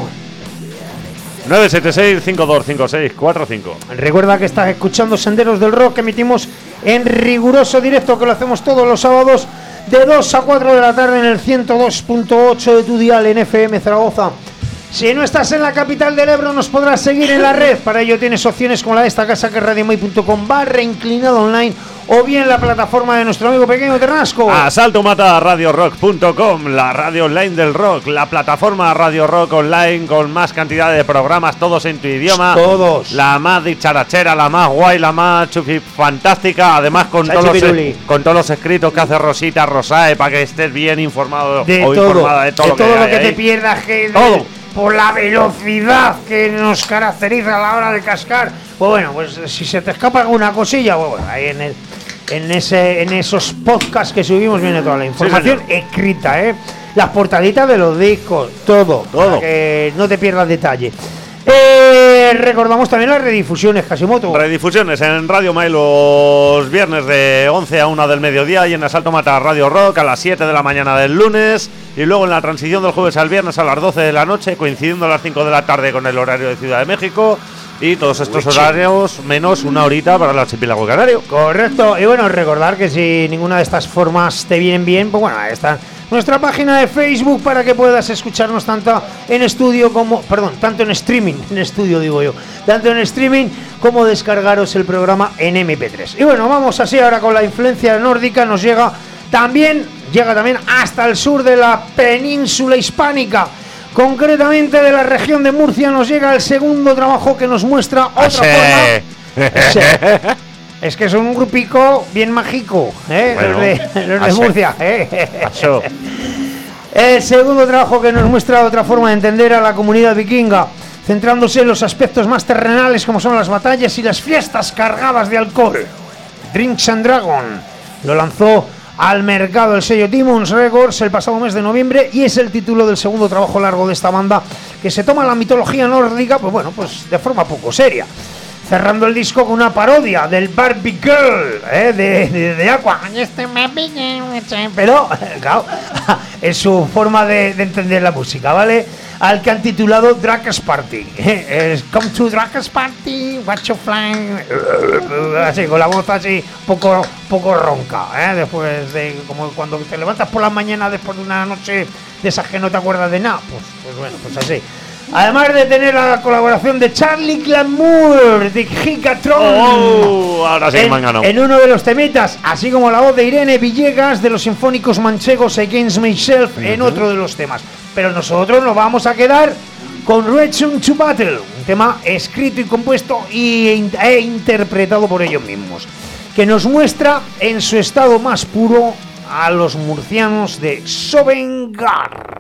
nueve siete seis, cinco dos cinco seis cuatro cinco. Recuerda que estás escuchando Senderos del Rock, que emitimos en riguroso directo, que lo hacemos todos los sábados de dos a cuatro de la tarde en el ciento dos punto ocho de tu dial en F M Zaragoza. Si no estás en la capital del Ebro, nos podrás seguir en la red. Para ello tienes opciones como la de esta casa, que es radiomai punto com barra inclinado online, o bien la plataforma de nuestro amigo Pequeño Ternasco. Asalto Mata Radio Rock punto com, la radio online del rock, la plataforma Radio Rock Online con más cantidad de programas, todos en tu idioma. Todos. La más dicharachera, la más guay, la más chufi fantástica. Además, con todos, los, Chachipiruli. con todos los escritos que hace Rosita Rosae para que estés bien informado De o todo, informada de todo, de lo que, todo lo hay que te ahí. pierdas, que Todo. por la velocidad que nos caracteriza a la hora de cascar. Pues bueno, pues si se te escapa alguna cosilla, pues bueno, ahí en el en ese en esos podcasts que subimos viene toda la información Sí, escrita, ¿eh? Las portaditas de los discos, todo, Todo. para que no te pierdas detalle. Eh, recordamos también las redifusiones, Casimoto. Redifusiones en Radio Mai los viernes de once a una del mediodía y en Asalto Mata Radio Rock a las siete de la mañana del lunes, y luego en la transición del jueves al viernes a las doce de la noche, coincidiendo a las cinco de la tarde con el horario de Ciudad de México, y todos estos Uy, horarios menos una horita para el archipiélago canario. Correcto, y bueno, recordar que si ninguna de estas formas te vienen bien, pues bueno, ahí está nuestra página de Facebook para que puedas escucharnos tanto en estudio como, perdón, tanto en streaming, en estudio digo yo, tanto en streaming como descargaros el programa en eme pe tres. Y bueno, vamos así ahora con la influencia nórdica, nos llega también, llega también hasta el sur de la península hispánica. Concretamente de la región de Murcia nos llega el segundo trabajo que nos muestra otra Sí. forma. Sí. Es que son un grupico bien mágico, ¿eh? Bueno, los de, los de así. Murcia, ¿eh? Pasó. El segundo trabajo que nos muestra otra forma de entender a la comunidad vikinga, centrándose en los aspectos más terrenales como son las batallas y las fiestas cargadas de alcohol. Drinks and Dragon lo lanzó al mercado el sello Demons Records el pasado mes de noviembre y es el título del segundo trabajo largo de esta banda, que se toma la mitología nórdica, pues bueno, pues de forma poco seria, cerrando el disco con una parodia del Barbie Girl, ¿eh? de, de, de Aqua. Pero, claro, es su forma de, de entender la música, ¿vale? Al que han titulado Drakas Party. Es Come to Drakas Party, watch you flying. Así, con la voz así, poco, poco ronca, ¿eh? Después de, como cuando te levantas por la mañana después de una noche de esas que no te acuerdas de nada. Pues, pues bueno, pues así. Además de tener la colaboración de Charlie Glamour de Gigatron Oh, ahora sí en, me han ganado. en uno de los temitas, así como la voz de Irene Villegas de los Sinfónicos Manchegos Against Myself en otro de los temas. Pero nosotros nos vamos a quedar con Return to Battle, un tema escrito y compuesto y, e interpretado por ellos mismos, que nos muestra en su estado más puro a los murcianos de Sovengar.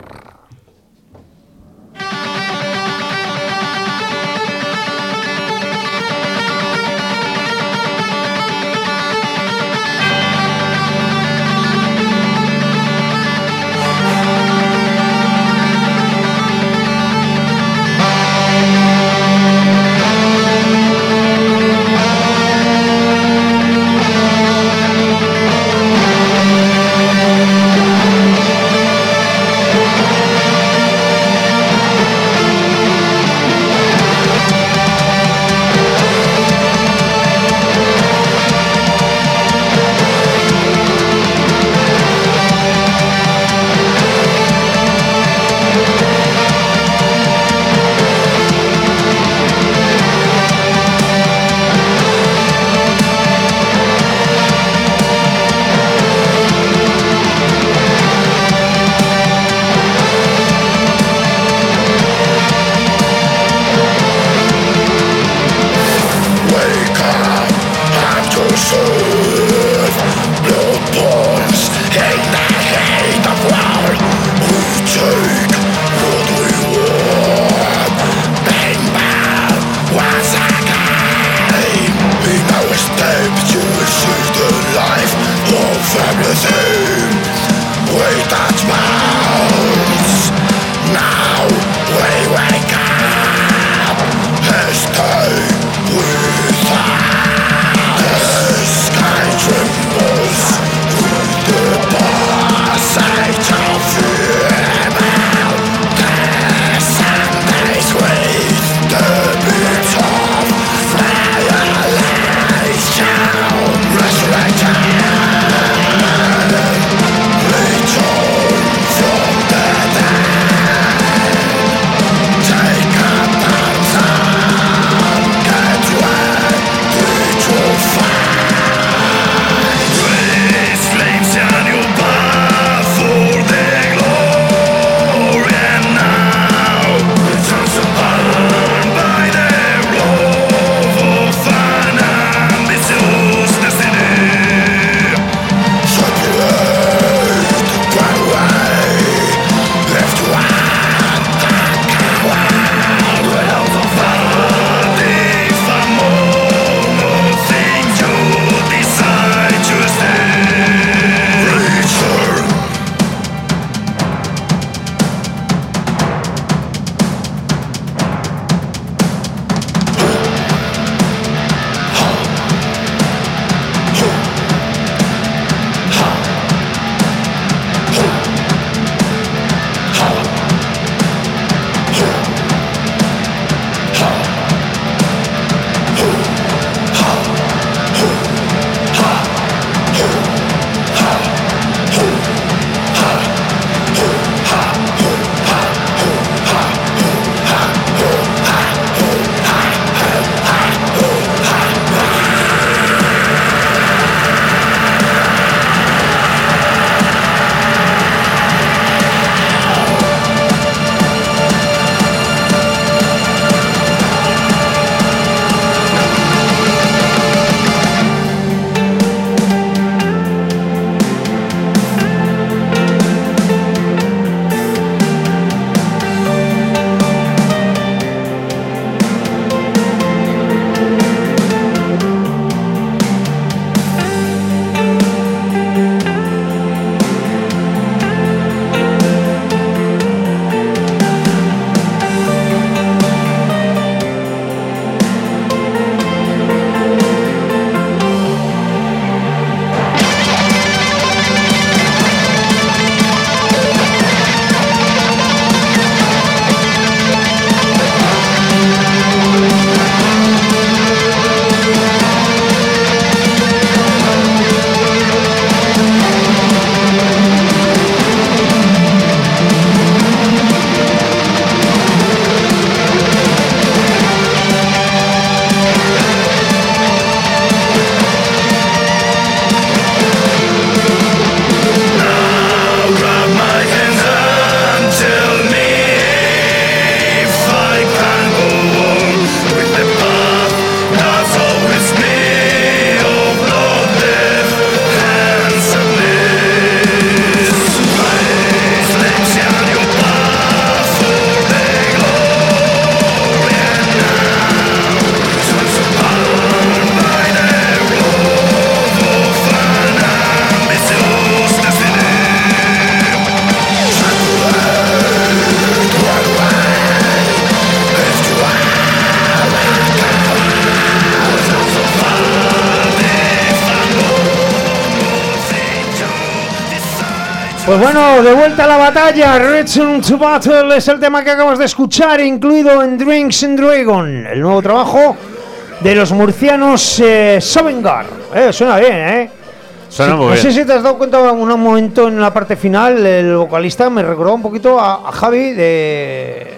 Pues bueno, de vuelta a la batalla. Return to Battle es el tema que acabas de escuchar, incluido en Drinks and Dragon, el nuevo trabajo de los murcianos eh, Sovengar. Eh, suena bien, ¿eh? Suena sí, muy no bien. sé si te has dado cuenta en un momento en la parte final, el vocalista me recordó un poquito a, a Javi de...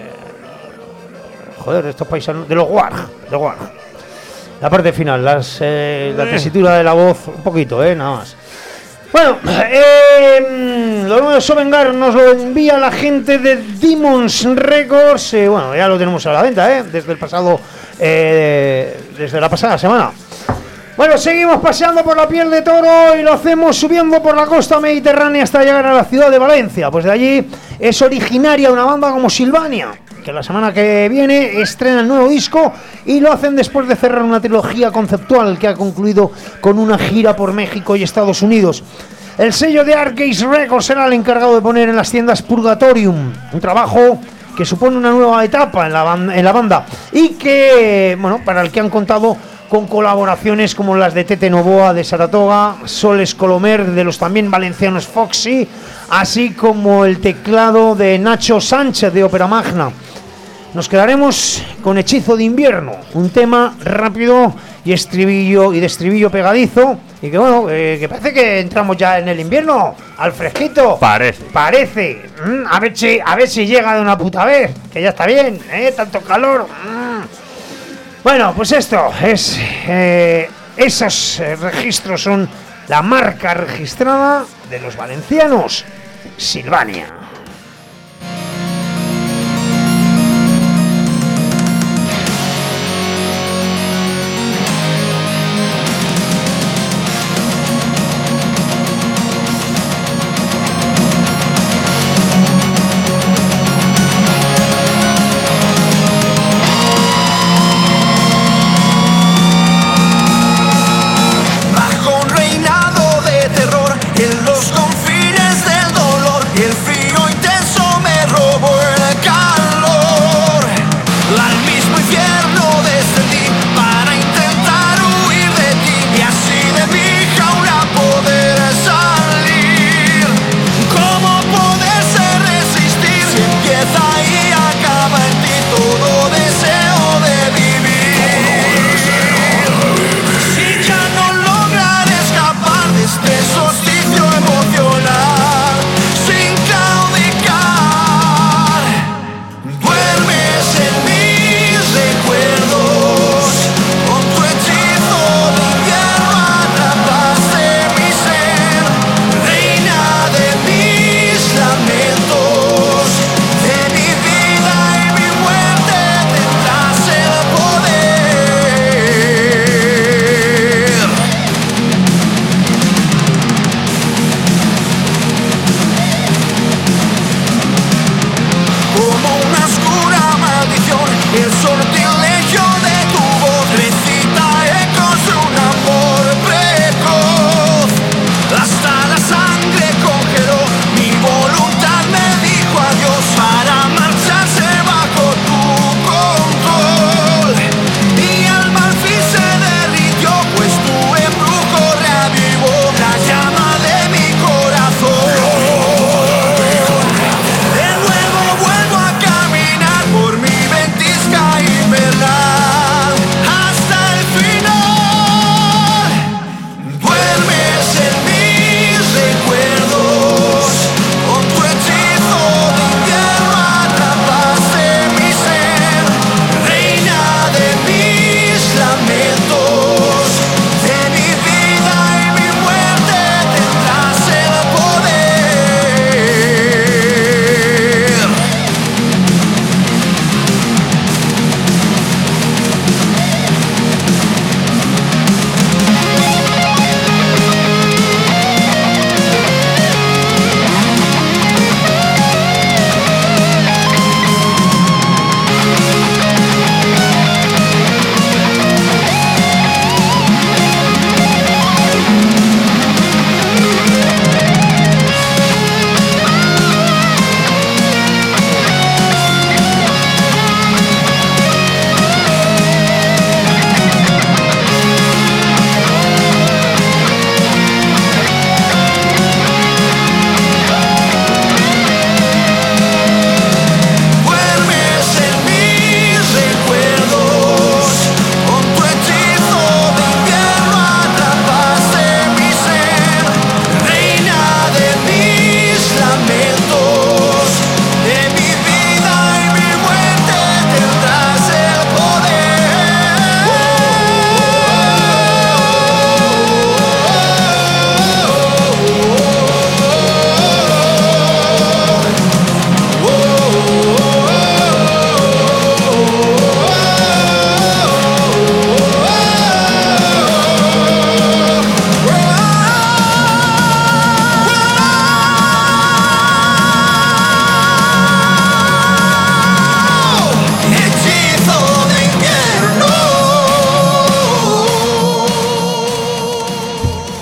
Joder, estos paisanos... De los Warg, de Warg. La parte final, las, eh, la tesitura de la voz, un poquito, ¿eh? Nada más. Bueno, eh, lo nuevo de Sovengar nos lo envía la gente de Demons Records. Eh, bueno, ya lo tenemos a la venta, ¿eh? Desde el pasado, eh, desde la pasada semana. Bueno, seguimos paseando por la piel de toro y lo hacemos subiendo por la costa mediterránea hasta llegar a la ciudad de Valencia. Pues de allí es originaria una banda como Silvania, que la semana que viene estrena el nuevo disco y lo hacen después de cerrar una trilogía conceptual que ha concluido con una gira por México y Estados Unidos. El sello de Arcade Records será el encargado de poner en las tiendas Purgatorium, un trabajo que supone una nueva etapa en la banda, en la banda y que, bueno, para el que han contado con colaboraciones como las de Tete Novoa de Saratoga, Soles Colomer de los también valencianos Foxy, así como el teclado de Nacho Sánchez de Ópera Magna. Nos quedaremos con Hechizo de Invierno, un tema rápido y estribillo y de estribillo pegadizo y que bueno, eh, que parece que entramos ya en el invierno, al fresquito. Parece. Parece. Mm, a ver si a ver si llega de una puta vez, que ya está bien, ¿eh? Tanto calor. Mm. Bueno, pues esto es eh, esos eh, registros son la marca registrada de los valencianos Silvania. Bajo un reinado de terror, en los confines del dolor y el frío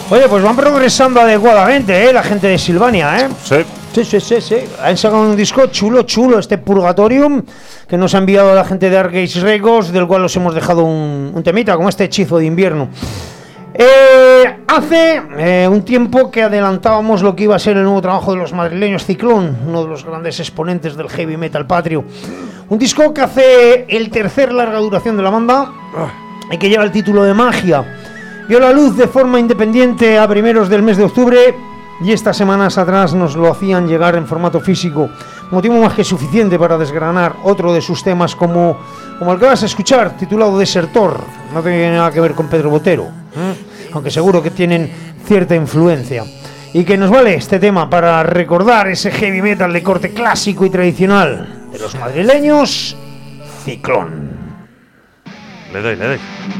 Oye, pues van progresando adecuadamente, ¿eh? La gente de Silvania, ¿eh? Sí. Sí, sí, sí, sí. Han sacado un disco chulo, chulo, este Purgatorium, que nos ha enviado la gente de Arcade Records, del cual os hemos dejado un, un temita, como este Hechizo de Invierno. Eh, hace eh, un tiempo que adelantábamos lo que iba a ser el nuevo trabajo de los madrileños Ciclón, uno de los grandes exponentes del heavy metal patrio. Un disco que hace el tercer larga duración de la banda y que lleva el título de Magia. Vio la luz de forma independiente a primeros del mes de octubre y estas semanas atrás nos lo hacían llegar en formato físico, motivo más que suficiente para desgranar otro de sus temas como, como el que vas a escuchar, titulado Desertor. No tiene nada que ver con Pedro Botero, ¿eh? Aunque seguro que tienen cierta influencia. Y que nos vale este tema para recordar ese heavy metal de corte clásico y tradicional de los madrileños Ciclón. Le doy, le doy.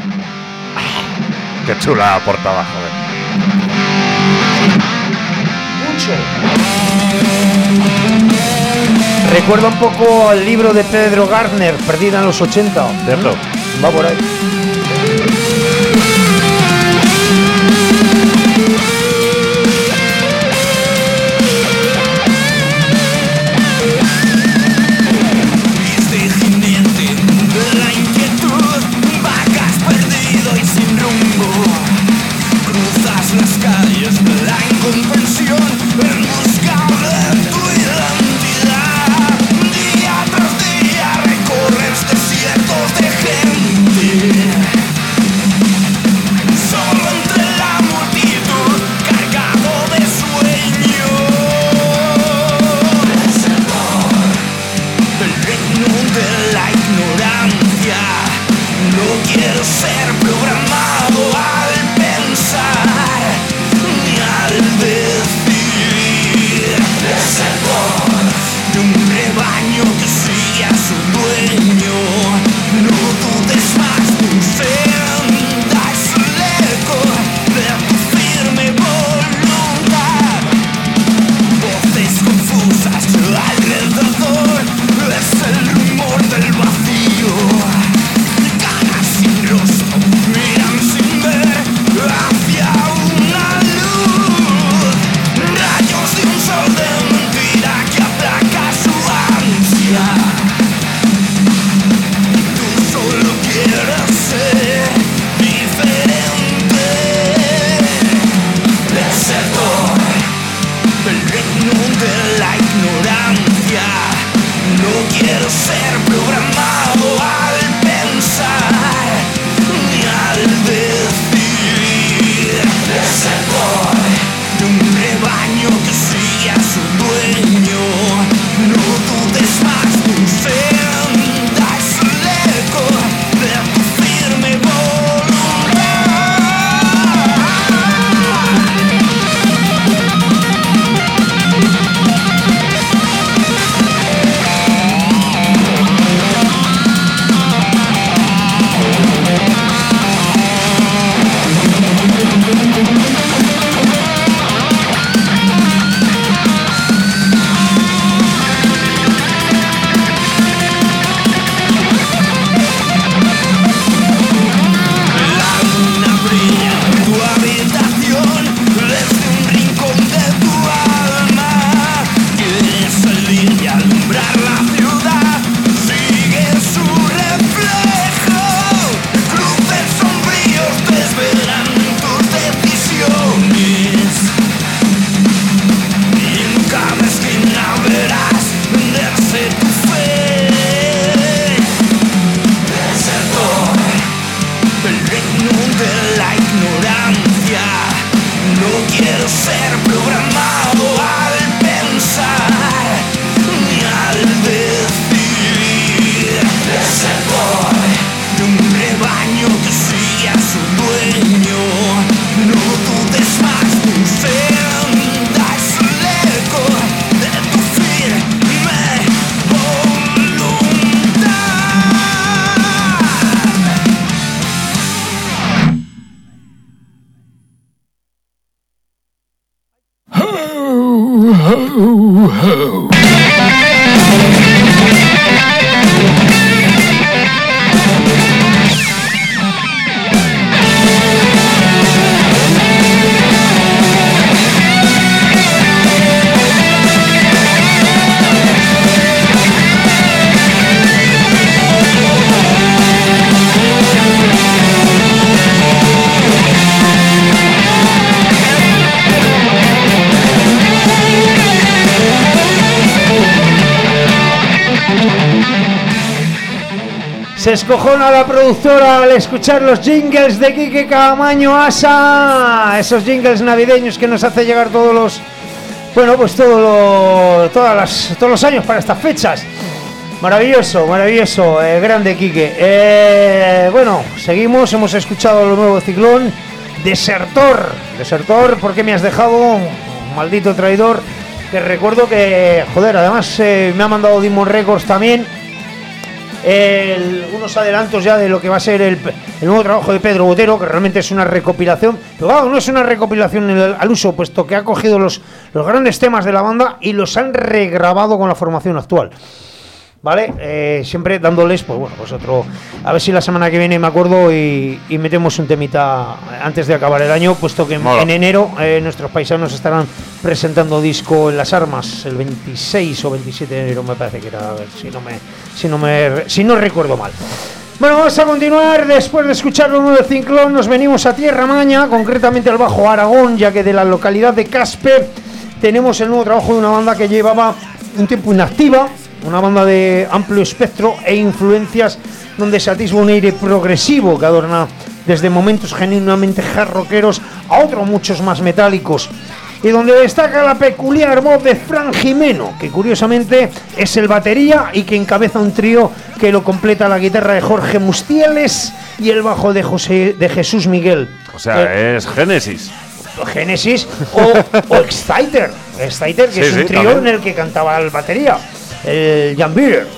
Qué chula portada, joder. Mucho. Recuerda un poco al libro de Pedro Gardner, Perdida en los ochenta. ¿Cierto? Va por ahí. Se escojona la productora al escuchar los jingles de Quique Caamaño Asa, esos jingles navideños que nos hace llegar todos los, bueno, pues todo lo, todas las, todos los años para estas fechas. Maravilloso, maravilloso, eh, grande Quique. Eh, bueno, seguimos, hemos escuchado lo nuevo de Ciclón, Desertor, Desertor, ¿por qué me has dejado, maldito traidor? Que recuerdo que, joder, además eh, me ha mandado Demon Records también. El, unos adelantos ya de lo que va a ser el, el nuevo trabajo de Pedro Botero, que realmente es una recopilación, pero claro, no es una recopilación el, al uso, puesto que ha cogido los, los grandes temas de la banda y los han regrabado con la formación actual, ¿vale? Eh, siempre dándoles, pues bueno, pues otro, a ver si la semana que viene me acuerdo y, y metemos un temita antes de acabar el año, puesto que en, en enero eh, nuestros paisanos estarán presentando disco en Las Armas, el veintiséis o veintisiete de enero me parece que era, a ver si no me, si no me, si no recuerdo mal. Bueno, vamos a continuar, después de escuchar lo nuevo de Ciclón, nos venimos a Tierra Maña, concretamente al Bajo Aragón, ya que de la localidad de Caspe tenemos el nuevo trabajo de una banda que llevaba un tiempo inactiva, una banda de amplio espectro e influencias, donde se atisba un aire progresivo que adorna desde momentos genuinamente hard rockeros a otros muchos más metálicos, y donde destaca la peculiar voz de Fran Jimeno, que curiosamente es el batería y que encabeza un trío que lo completa la guitarra de Jorge Mustieles y el bajo de José de Jesús Miguel. O sea, eh, es Génesis. Génesis o, o Exciter, Exciter, que sí, es un sí, trío también, en el que cantaba el batería, el Jan Beer.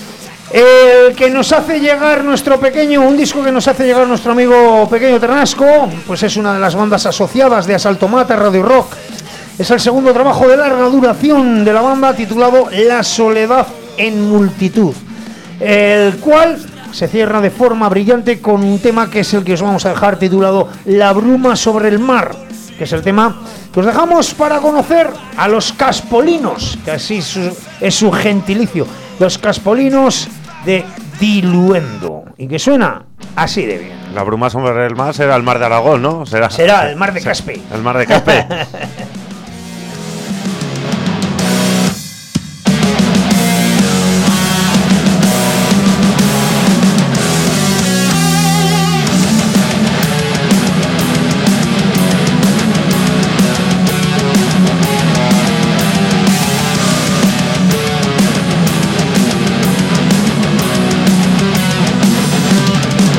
El que nos hace llegar nuestro pequeño, un disco que nos hace llegar nuestro amigo Pequeño Ternasco, pues es una de las bandas asociadas de Asalto Mata, Radio Rock. Es el segundo trabajo de larga duración de la banda, titulado La Soledad en Multitud, el cual se cierra de forma brillante con un tema que es el que os vamos a dejar, titulado La Bruma sobre el Mar, que es el tema que os dejamos para conocer a los Caspolinos, que así es su gentilicio, los Caspolinos de Diluendo, y que suena así de bien. La bruma sobre el mar será el mar de Aragón, ¿no? Será, será el mar de Caspe. El mar de Caspe.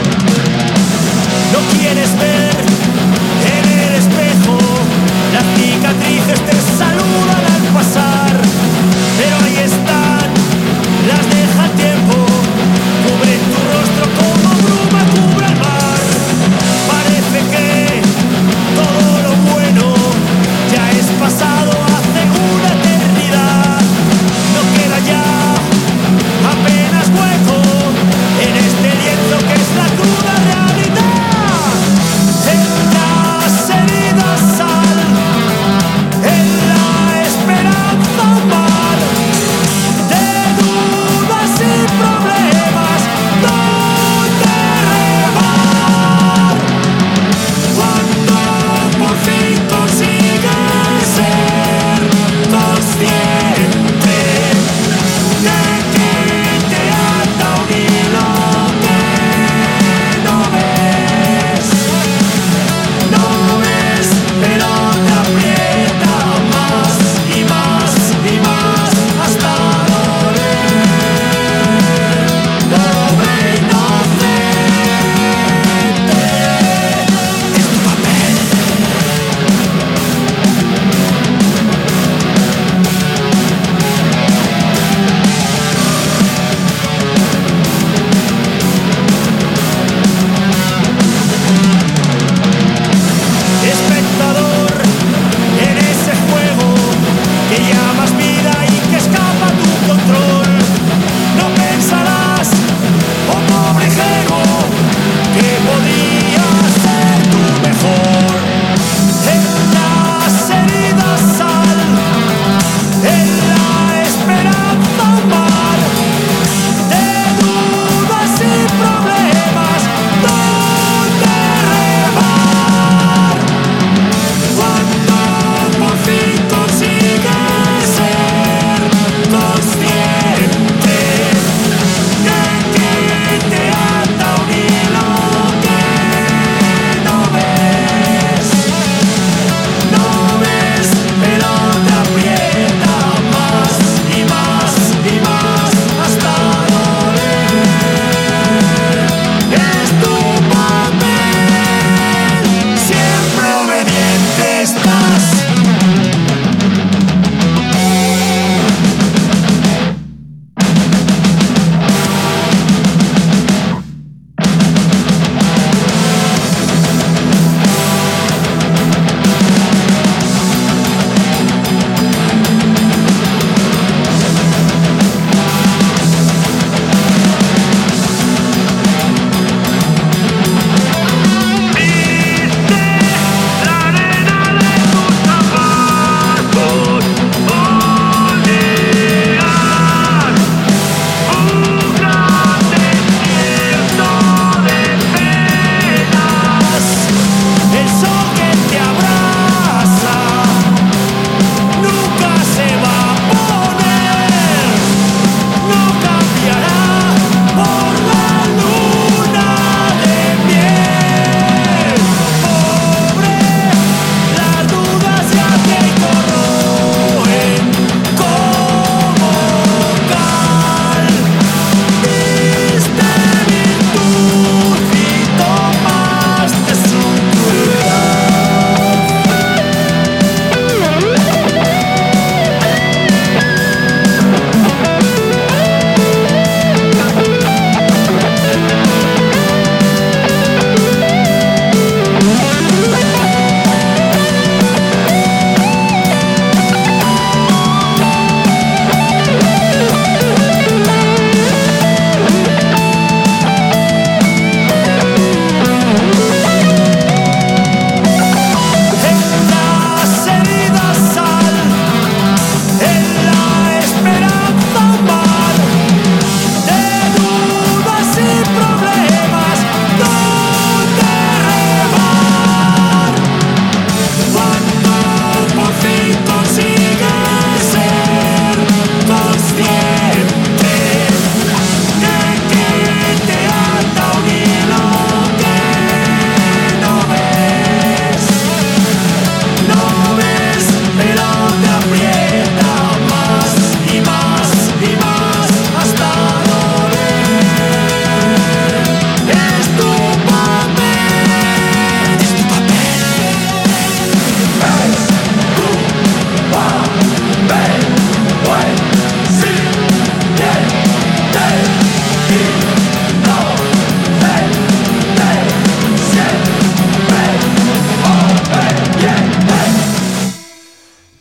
No quieres ver en el espejo la cicatriz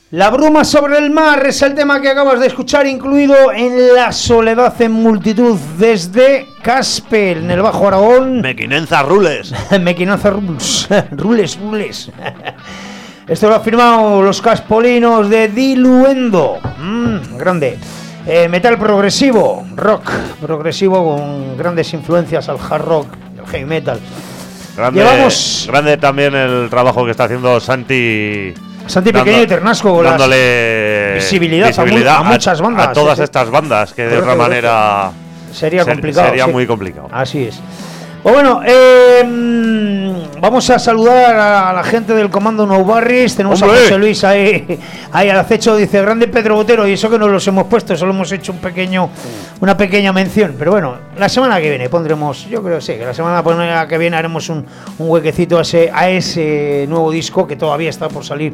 La bruma sobre el mar es el tema que acabas de escuchar, incluido en La soledad en multitud, desde Casper, en el Bajo Aragón. Mequinenza Rules. Mequinenza Rules. Rules, Rules. Esto lo han firmado los caspolinos de Diluendo. Mm, grande. Eh, metal progresivo, rock progresivo con grandes influencias al hard rock, al heavy metal. Grande, Llevamos... grande también el trabajo que está haciendo Santi. Santi Pequeño dando, y Ternasco, dándole visibilidad, visibilidad a, mu- a muchas bandas. A todas sí, estas bandas que correcto, de otra manera sería ser, complicado. Sería sí. muy complicado. Así es. Pues bueno, eh, vamos a saludar a la gente del Comando No Barris. Tenemos ¡Hombre! A José Luis ahí, ahí al acecho. Dice, grande Pedro Botero, y eso que no los hemos puesto, solo hemos hecho un pequeño, una pequeña mención. Pero bueno, la semana que viene pondremos, yo creo sí, que la semana que viene haremos un, un huequecito a ese, a ese nuevo disco que todavía está por salir,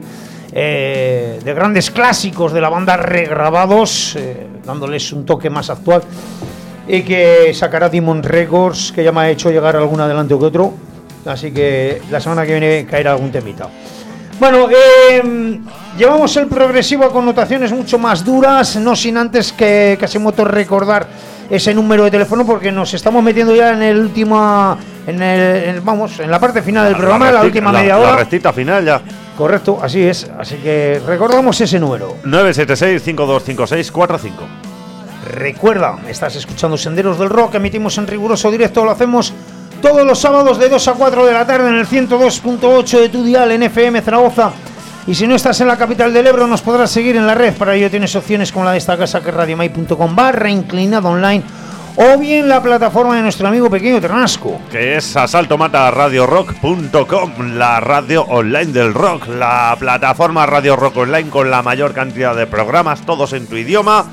eh, de grandes clásicos de la banda regrabados, eh, dándoles un toque más actual. Y que sacará Demon Records, que ya me ha hecho llegar algún adelanto que otro. Así que la semana que viene caerá algún temita. Bueno, eh, llevamos el progresivo a connotaciones mucho más duras, no sin antes que Casimoto recordar ese número de teléfono, porque nos estamos metiendo ya en el último, en el, en, vamos, en la parte final del la, programa, la, rectita, la última la, media hora. La rectita final ya. Correcto, así es. Así que recordamos ese número. nueve siete seis, cinco dos cinco seis, cuatro cinco. Recuerda, estás escuchando Senderos del Rock, emitimos en riguroso directo, lo hacemos todos los sábados de dos a cuatro de la tarde en el ciento dos punto ocho de tu dial en F M Zaragoza. Y si no estás en la capital del Ebro, nos podrás seguir en la red. Para ello tienes opciones como la de esta casa, que es radiomai punto com barra inclinado online, o bien la plataforma de nuestro amigo Pequeño Ternasco, que es asalto mata radio rock punto com, la radio online del rock, la plataforma Radio Rock Online con la mayor cantidad de programas, todos en tu idioma.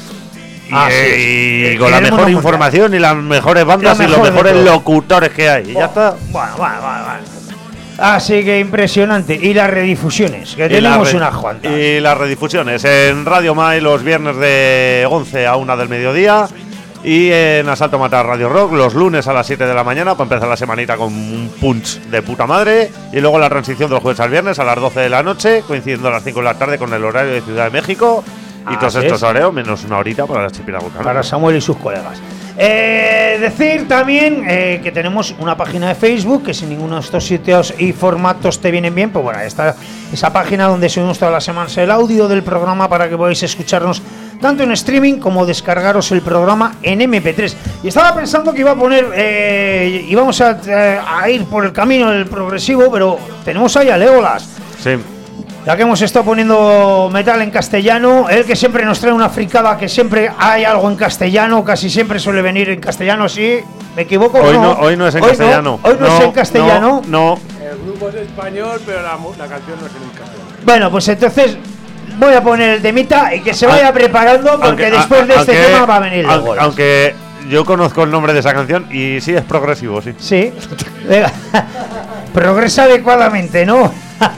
Y, ah, sí. y con la mejor información montar. Y las mejores bandas la mejor y los mejores locutores que hay. Y oh, ya está. Bueno, bueno, bueno, bueno. Así que impresionante. Y las redifusiones, que y tenemos unas cuantas. Y las redifusiones en Radio Mai los viernes de once a una del mediodía. Y en Asalto Matar Radio Rock los lunes a las siete de la mañana para empezar la semanita con un punch de puta madre. Y luego la transición de los jueves al viernes a las doce de la noche, coincidiendo a las cinco de la tarde con el horario de Ciudad de México. Y ah, todos estos es. horarios, menos una horita para las chipiragutas. Para Samuel y sus colegas. Eh, decir también eh, que tenemos una página de Facebook, que si ninguno de estos sitios y formatos te vienen bien, pues bueno, está esa página donde subimos todas las semanas el audio del programa para que podáis escucharnos tanto en streaming como descargaros el programa en eme pe tres. Y estaba pensando que iba a poner, eh, íbamos a, a ir por el camino del progresivo, pero tenemos ahí a Legolas. Sí. Ya que hemos estado poniendo metal en castellano, él que siempre nos trae una fricada, que siempre hay algo en castellano, casi siempre suele venir en castellano, ¿sí? ¿Me equivoco hoy o no? no? Hoy no es en hoy castellano. No, hoy no, no es en castellano. No, no. El grupo es español, pero la, la canción no es en castellano. Bueno, pues entonces voy a poner el temita y que se vaya a, preparando, porque aunque, después de aunque, este tema va a venir aunque, el aunque yo conozco el nombre de esa canción y sí es progresivo, sí. Sí. Progresa adecuadamente, ¿no?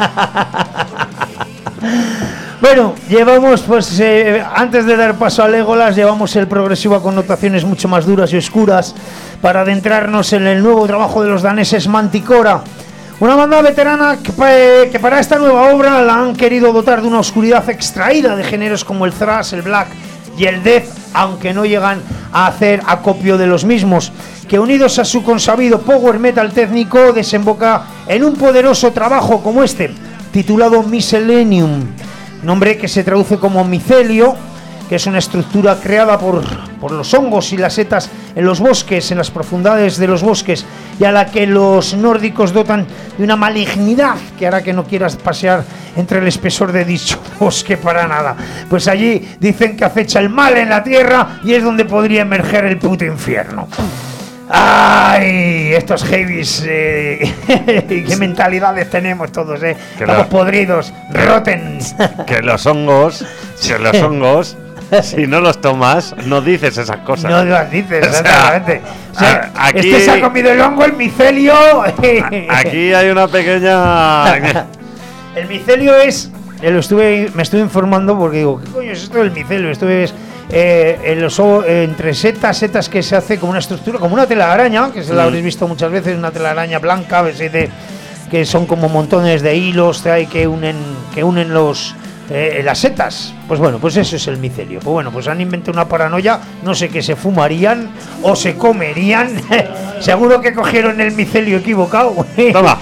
Bueno, llevamos, pues eh, antes de dar paso a Legolas, llevamos el progresivo a connotaciones mucho más duras y oscuras para adentrarnos en el nuevo trabajo de los daneses Manticora, una banda veterana que, eh, que para esta nueva obra la han querido dotar de una oscuridad extraída de géneros como el thrash, el black y el death, aunque no llegan a hacer acopio de los mismos, que unidos a su consabido power metal técnico desemboca en un poderoso trabajo como este, titulado Miscellaneum, nombre que se traduce como micelio, que es una estructura creada por, por los hongos y las setas en los bosques, en las profundidades de los bosques, y a la que los nórdicos dotan de una malignidad que hará que no quieras pasear entre el espesor de dicho bosque para nada. Pues allí dicen que acecha el mal en la tierra y es donde podría emerger el puto infierno. ¡Ay! Estos heavies, eh, qué mentalidades tenemos todos, eh. Que Estamos lo, podridos, rotten. Que los hongos, que los hongos, si no los tomas, no dices esas cosas. No las dices, exactamente. O sea, o sea, aquí, este se ha comido el hongo, el micelio. Aquí hay una pequeña. El micelio es. Lo estuve, me estuve informando porque digo, ¿qué coño es esto del micelio? Estuve. Eh, en los, eh, entre setas, setas que se hace como una estructura, como una telaraña, que se la habréis visto muchas veces, una telaraña blanca, de, que son como montones de hilos hay que unen, que unen los, Eh, las setas, pues bueno, pues eso es el micelio. Pues bueno, pues han inventado una paranoia, no sé qué se fumarían o se comerían. Seguro que cogieron el micelio equivocado. Toma.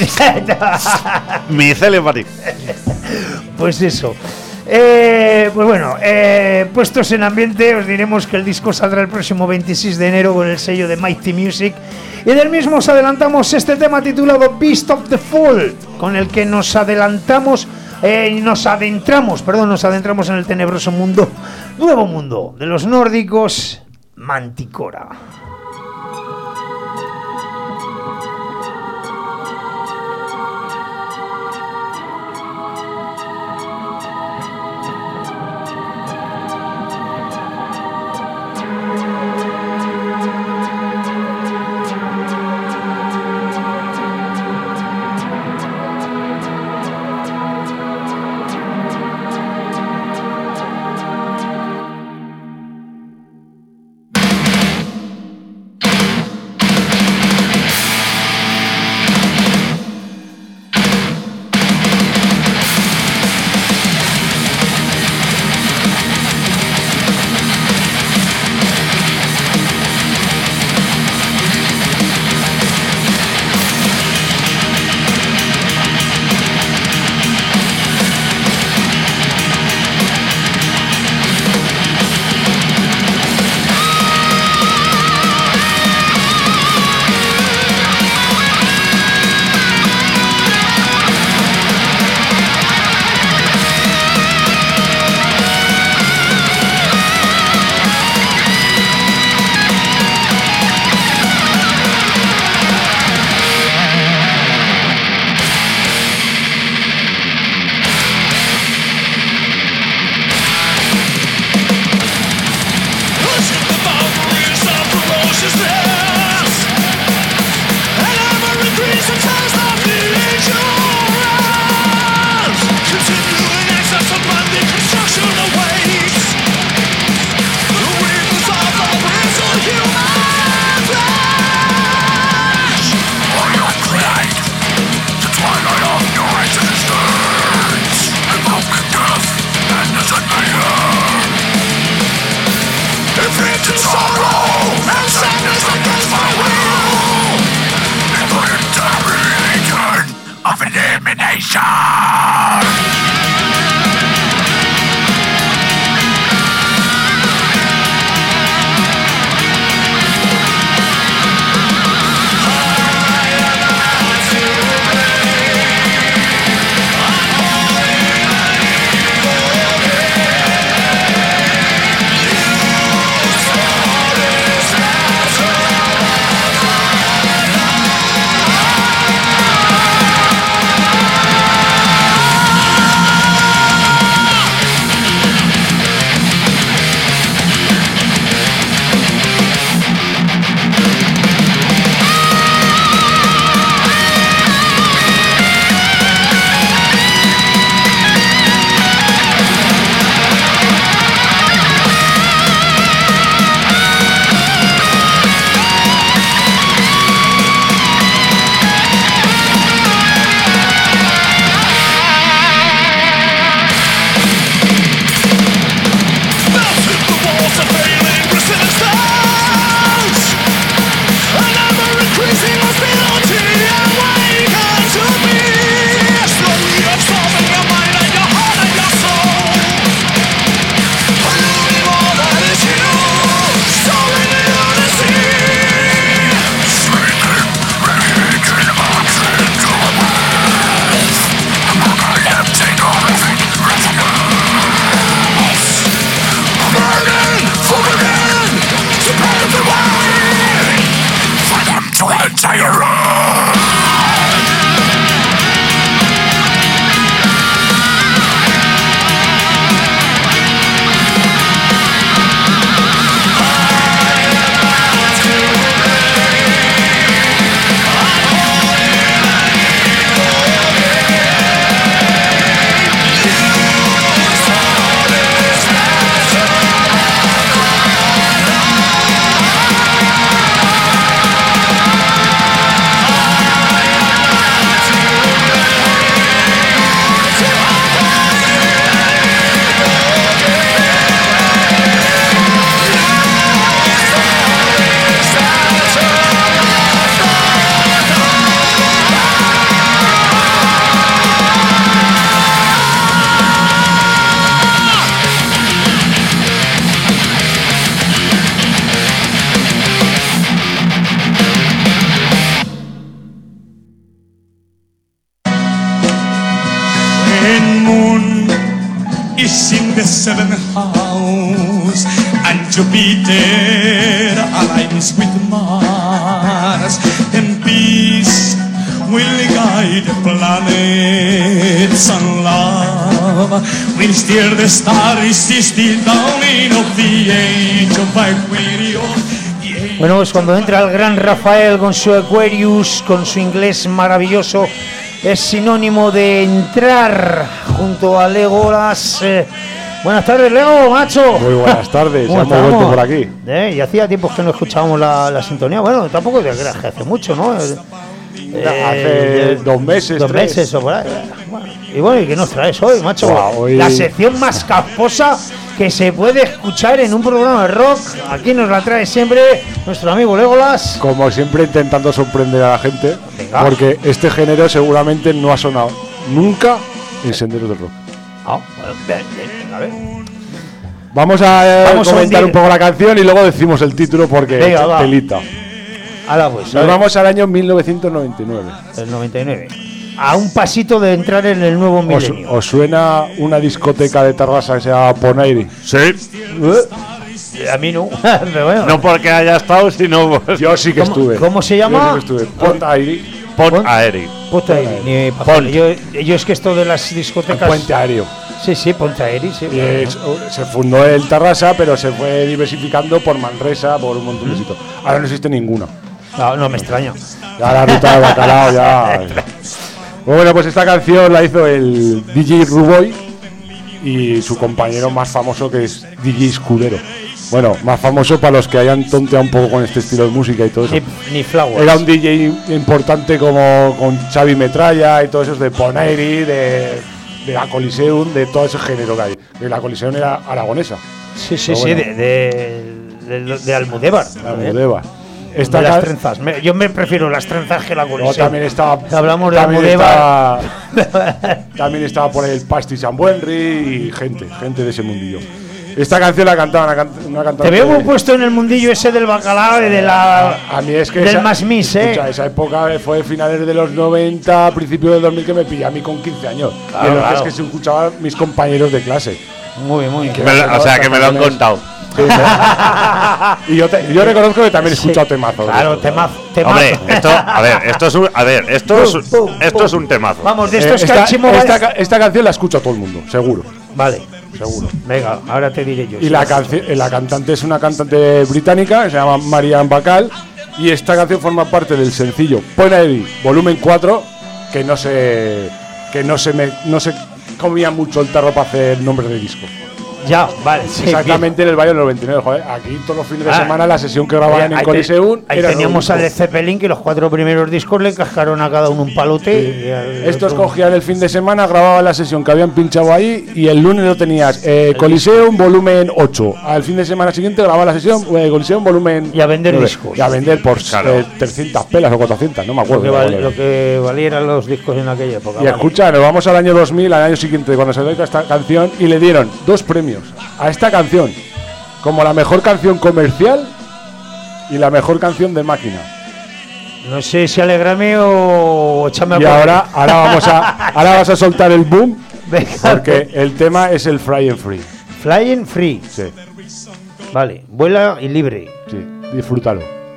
Micelio para ti. Pues eso. Eh, pues bueno, eh, puestos en ambiente, os diremos que el disco saldrá el próximo veintiséis de enero con el sello de Mighty Music. Y del mismo os adelantamos este tema titulado Beast of the Fall, con el que nos adelantamos eh, y nos adentramos, perdón, nos adentramos en el tenebroso mundo, nuevo mundo de los nórdicos, Manticora. moon is in the seventh house, and Jupiter aligns with Mars, and peace will guide the planets, and love will steer the stars. Is the dawning of the age of Aquarius. Bueno, pues cuando entra el gran Rafael con su Aquarius, con su inglés maravilloso, es sinónimo de entrar junto a Legolas. Eh, buenas tardes, Lego, macho. Muy buenas tardes, ya hemos vuelto por aquí. Eh, y hacía tiempo que no escuchábamos la, la sintonía. Bueno, tampoco te creas que hace mucho, ¿no? Eh, hace dos meses, dos tres. meses o por ahí. Bueno, y bueno, ¿y qué nos traes hoy, macho? Wow, hoy... La sección más casposa que se puede escuchar en un programa de rock. Aquí nos la trae siempre nuestro amigo Legolas. Como siempre, intentando sorprender a la gente. Venga. Porque este género seguramente no ha sonado nunca en Senderos del Rock. Ah, bueno, bien, bien, venga, a ver. Vamos a eh, Vamos a comentar hundir. un poco la canción y luego decimos el título porque Venga, va. telita. Ahora pues, a Nos ver, vamos al año mil novecientos noventa y nueve. el noventa y nueve. A un pasito de entrar en el nuevo ¿Os, milenio. os suena una discoteca de Tarrasa que se llama Ponairi? Sí. A mí no. Pero bueno. No porque haya estado, sino Yo sí que ¿Cómo- estuve. cómo se Yo llama? sí que estuve. Ponairi. Pont Aeri. Puta ahí, ni pa' Pont. yo, yo es que esto de las discotecas. Puente Aéreo. Sí, sí, Ponte Aeri, sí. Y es- se fundó el Tarrasa, pero se fue diversificando por Manresa, por un montón de sitios. Ahora no existe ninguna. No, no me extraña. Ya la ruta de bacalao, ya. Bueno, pues esta canción la hizo el D J Ruboy y su compañero más famoso, que es D J Escudero. Bueno, más famoso para los que hayan tonteado un poco con este estilo de música y todo eso. Ni, ni Flowers. Era un D J importante como con Xavi Metralla y todos esos de Ponairi, de, de la Coliseum, de todo ese género que hay. Que la Coliseum era aragonesa, Sí, sí, Pero sí, bueno. de, de, de, de Almudévar. la Almudévar. Esta Esta las ca- trenzas. Me- yo me prefiero las trenzas que la Luego Coliseum. también estaba, Hablamos de también Almudévar. estaba, también estaba por ahí el Pasti Sambuenri y gente, gente de ese mundillo. Esta canción la cantaba una, can- una cantante. Te veo muy puesto en el mundillo ese del bacalao y de la. A mí es que del esa, más mis, eh. escucha, esa época fue finales de los noventa, principios del dos mil, que me pillé a mí con quince años. Claro, y en lo que claro. es que se escuchaban mis compañeros de clase. Muy bien, muy bien. Me lo- o sea, que me lo han contado. Sí, me- y yo, te- yo reconozco que también he Sí. escuchado temazos. Claro, temazo. temazo. Hombre, esto, a ver, esto es un, a ver, esto es, Pum, pum, esto pum. es un temazo. Vamos, de Eh, estos esta, cachimos. esta, ca- esta canción la escucha todo el mundo, seguro. Vale, Seguro. venga, ahora te diré yo. Y la, canci- la cantante es una cantante británica que se llama Marianne Bacall. Y esta canción forma parte del sencillo Ponairi volumen cuatro, que no se que no se me, no se comía mucho el tarro para hacer nombres de disco. Ya, vale, sí. Exactamente en el Valle del noventa y nueve, joder. Aquí todos los fines de Ah. semana la sesión que bien. grababan en Ahí, te- Coliseum ahí era teníamos nuevo a Led disco. Zeppelin, que los cuatro primeros discos le cascaron a cada uno un palote. y al Estos otro- cogían el fin de semana, grababan la sesión que habían pinchado ahí y el lunes lo tenías eh, Coliseum volumen ocho. Al fin de semana siguiente grababa la sesión eh, Coliseum volumen Y a vender nueve. discos. Y a vender por Claro. eh, trescientas pelas o cuatrocientas, no me Lo acuerdo. que, cuál val- era. lo que valieran los discos en aquella época. Y vale. escucha, nos vamos al año dos mil, al año siguiente, cuando se dedica esta canción, y le dieron dos premios a esta canción, como la mejor canción comercial y la mejor canción de máquina. No sé si alegrarme o echarme a Y correr. ahora, ahora vamos a, ahora vas a soltar el boom, Venga, porque el tema es el Fly and Free. Flying Free. Sí, Vale, vuela y libre. sí, disfrútalo.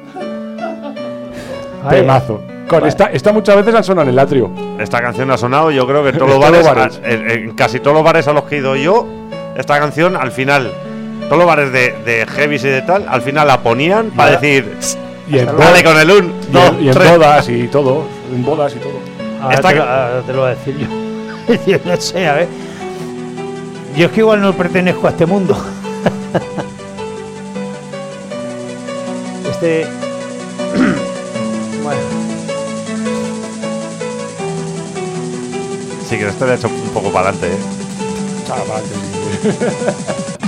Ahí. Temazo. Con Vale. esta, esta muchas veces han sonado en el atrio. Esta canción ha sonado, yo creo que en todos En los todos bares, los bares. a- en, en casi todos los bares a los que he ido yo, esta canción al final, todos los bares de, de heavies y de tal, al final la ponían para Ya. decir, Y en, dale con el un, y dos, en, y en tres. bodas y todo. En bodas y todo. Ahora Esta te, que- lo, ahora te lo voy a decir yo. Yo no sé, a ver. Yo es que igual no pertenezco a este mundo. Este. Bueno. Sí, que esto le ha hecho un poco para adelante, ¿eh? Chaval, sí.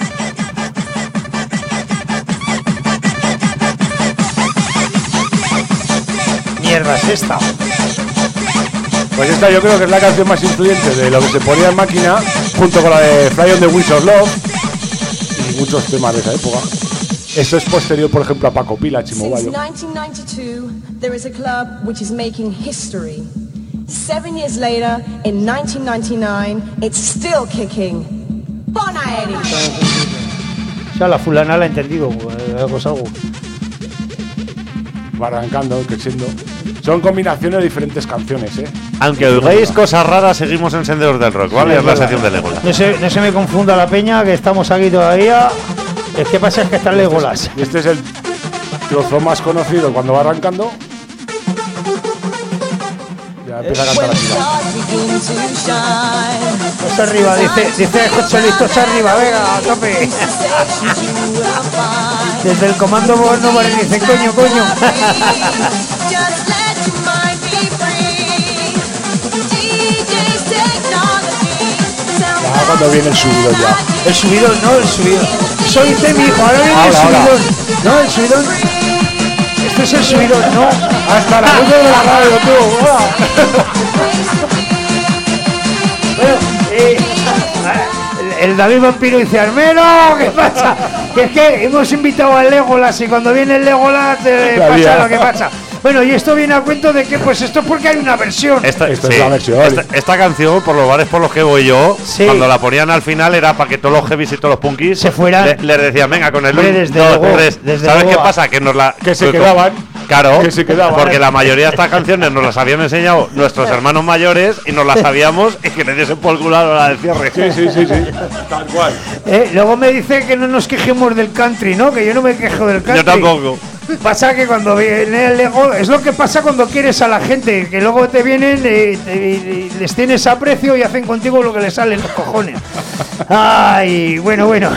Mierda es esta. Pues esta yo creo que es la canción más influyente de lo que se ponía en máquina, junto con la de Fly on the Wings of Love y muchos temas de esa época. Esto es posterior, por ejemplo, a Paco Pila, Since Chimobayo. nineteen ninety-two, there is a club which is making history. Seven years later, in nineteen ninety-nine, it's still kicking. Bonaeri. O sea, la fulana la ha entendido, algo es algo. Va arrancando, creciendo. Son combinaciones de diferentes canciones, ¿eh? Aunque oigáis cosas raras, seguimos en Senderos del Rock, ¿vale? Sí, es la sección de Legolas. No se, no se me confunda la peña, que estamos aquí todavía. Es que pasa es que está el Legolas. Y este es el trozo más conocido cuando va arrancando. Ya empieza a cantar así. Tocha arriba, dice, dice José Luis, tocha arriba, venga, a tope. Desde el comando moderno me dice, coño, coño. Ya cuando viene el subidón ya. El subidón, no, el subidón. Eso dice mi hijo, ahora viene ahora, el subidón. Ahora. No, el subidón. Este es el subidón, no. Hasta la luz de la radio, tú. Bueno, eh, el David Vampiro dice, Armero, ¿qué pasa? Que es que hemos invitado al Legolas y cuando viene el Legolas eh, pasa lo que pasa. Bueno, y esto viene a cuento de que, pues esto es porque hay una versión. Esta, Esto sí, es la versión. Esta, esta canción, por los bares por los que voy yo, Sí. cuando la ponían al final era para que todos los heavies y todos los punkis Se fueran. le- les decían, venga, con el Hombre, uno, desde dos, luego, tres. desde ¿Sabes luego qué a- pasa? Que nos la... Que se que- quedaban. Claro, Que se quedaban. porque la mayoría de estas canciones nos las habían enseñado nuestros hermanos mayores y nos las sabíamos y que le diesen por el culo a la hora del cierre. Sí, sí, sí, sí. Tal cual. Eh, luego me dice que no nos quejemos del country, ¿no? Que yo no me quejo del country. Yo tampoco. Pasa que cuando viene el Lego, es lo que pasa cuando quieres a la gente, que luego te vienen eh, te- y les tienes aprecio y hacen contigo lo que les sale en los cojones. Ay, bueno, bueno.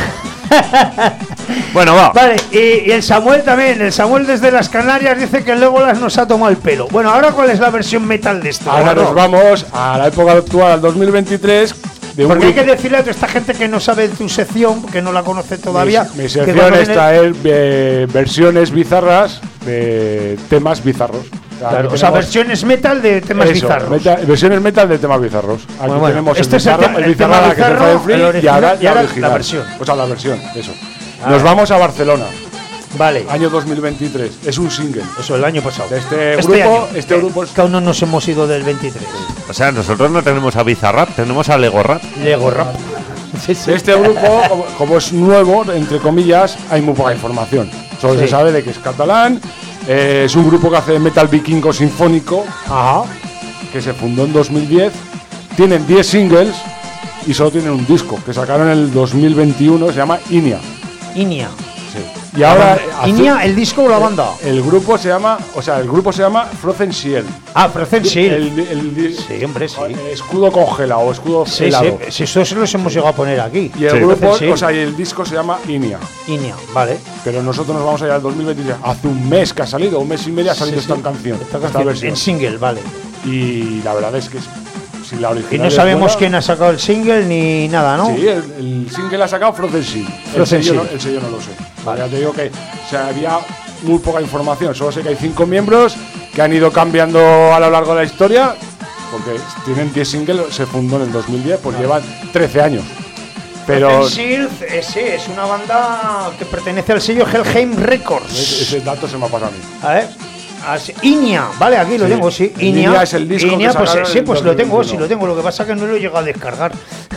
Bueno, va. Vale, y, y el Samuel también, el Samuel desde las Canarias dice que el Legolas nos ha tomado el pelo. Bueno, ahora ¿cuál es la versión metal de esto? Ahora Bueno, nos vamos a la época actual, al dos mil veintitrés. De un porque hay que grupo- decirle a toda esta gente que no sabe tu sección, que no la conoce todavía. Mi, mi que sección cuando es viene- traer eh, versiones bizarras de temas bizarros. Aquí Claro, o sea, tenemos- versiones metal de temas eso, bizarros. meta- versiones metal de temas bizarros. Aquí Bueno, bueno, tenemos este el, es el bizarra, tema- el el tema bizarrada, que es el bizarro, Fire Free, el y original, ahora, y ahora la original. versión. O sea, la versión, eso. Ah. Nos vamos a Barcelona, Vale, año dos mil veintitrés. Es un single. eso el año pasado. De este Este grupo, año, este que- grupo es- que aún no nos hemos ido del veintitrés. O sea, nosotros no tenemos a Bizarrap, tenemos a Lego Rap. Lego Rap. Sí, sí. De este grupo, como, como es nuevo, entre comillas, hay muy poca información. Solo Sí. se sabe de que es catalán. eh, es un grupo que hace metal vikingo sinfónico, Ajá. que se fundó en dos mil diez. Tienen diez singles y solo tienen un disco que sacaron en el dos mil veintiuno, se llama Inia. Inia. Y ahora hace- Inia, el disco o la banda. el grupo se llama, o sea, el grupo se llama Frozen Shield. Ah, Frozen Shield. El, el- el- Sí, hombre, sí. el escudo congelado o escudo Sí, helado. sí, si eso se los hemos llegado a poner aquí. Y el Sí. grupo, Frozen Shield. o sea, y el disco se llama Inia. Inia, vale. Pero nosotros nos vamos a ir al dos mil veintitrés. Hace un mes que ha salido, un mes y medio ha salido Sí, sí. esta canción, Esta esta, canción versión. en single, vale. Y la verdad es que es, si la original Y no es sabemos buena- quién ha sacado el single ni nada, ¿no? Sí, el, el single ha sacado Frozen Shield. El Frozen sello, no, Shield. el sello no lo sé. Vale. Ya te digo que o sea, había muy poca información. Solo sé que hay cinco miembros que han ido cambiando a lo largo de la historia. Porque tienen diez singles, se fundó en el dos mil diez, pues llevan trece años. Pero Frozen Shield, eh, sí, es una banda que pertenece al sello Helheim Records. ese, ese dato se me ha pasado a mí. A ver. Así, Inia, vale, aquí lo Sí. tengo, sí. El Inia, Inia es el disco Inia, que pues sacaron sí, en pues lo tengo, dos mil sí lo tengo. Lo que pasa es que no lo he llegado a descargar.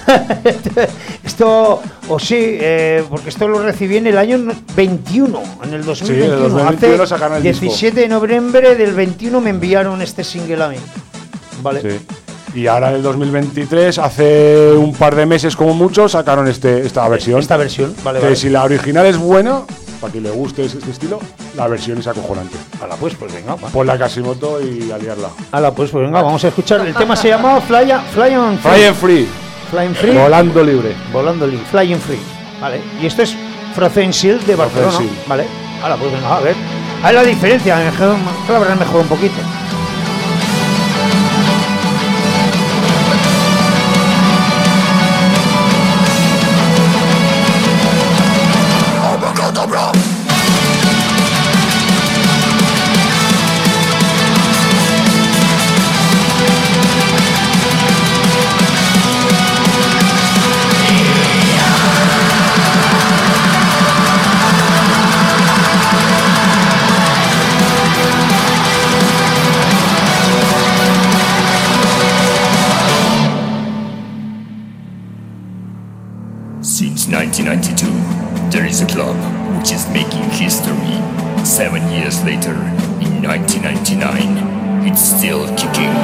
Esto, o sí, eh, porque esto lo recibí en el año veintiuno, en el dos mil veintiuno. Sí, en el dos mil veintiuno sacaron el disco. diecisiete de noviembre del veintiuno me enviaron este single a mí. Vale. Sí. Y ahora en el dos mil veintitrés, hace un par de meses como mucho, sacaron este, esta versión. Esta versión, vale, que vale. si la original es buena, para quien le guste este estilo, la versión es acojonante. Ala, pues, pues venga, va. Pon la Casimoto y a liarla. Ala, pues, pues venga, vamos a escuchar. El tema se llama Fly, Fly on Free. Fly and Free, Flying Free. volando libre. Volando libre, Flying Free. Vale. Y esto es Frozen Shield de Barcelona. Shield. Vale. Ahora, pues venga, a ver. Hay la diferencia, mejor, mejor, mejor un poquito. Fly It's nineteen ninety-two. There is a club which is making history. Seven years later, in nineteen ninety-nine, it's still kicking.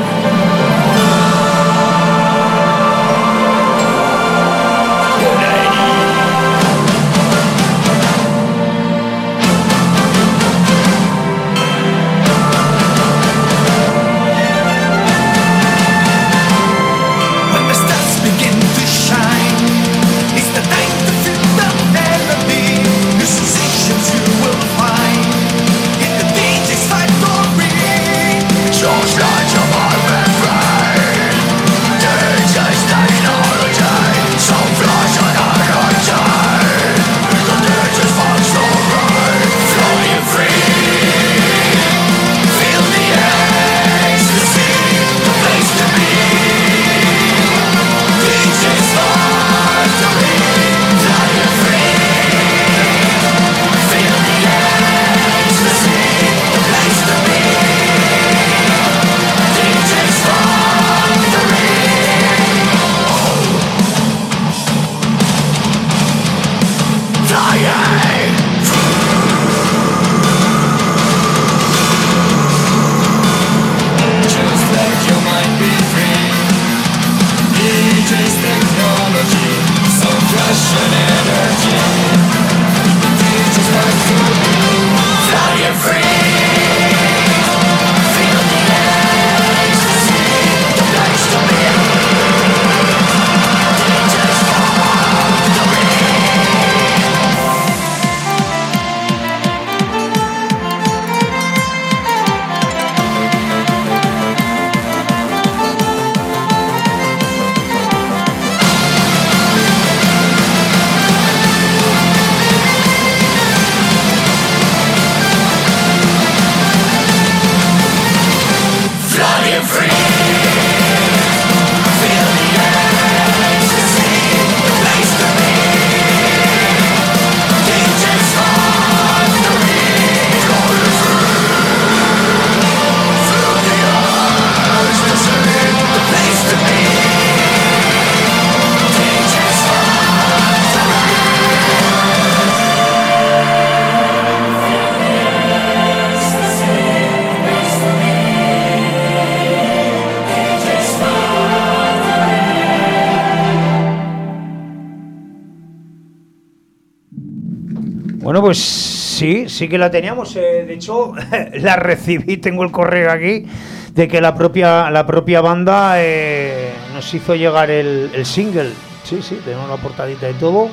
Bueno, pues sí, sí que la teníamos. Eh, de hecho, la recibí, tengo el correo aquí, de que la propia la propia banda eh, nos hizo llegar el, el single. Sí, sí, tenemos la portadita y todo.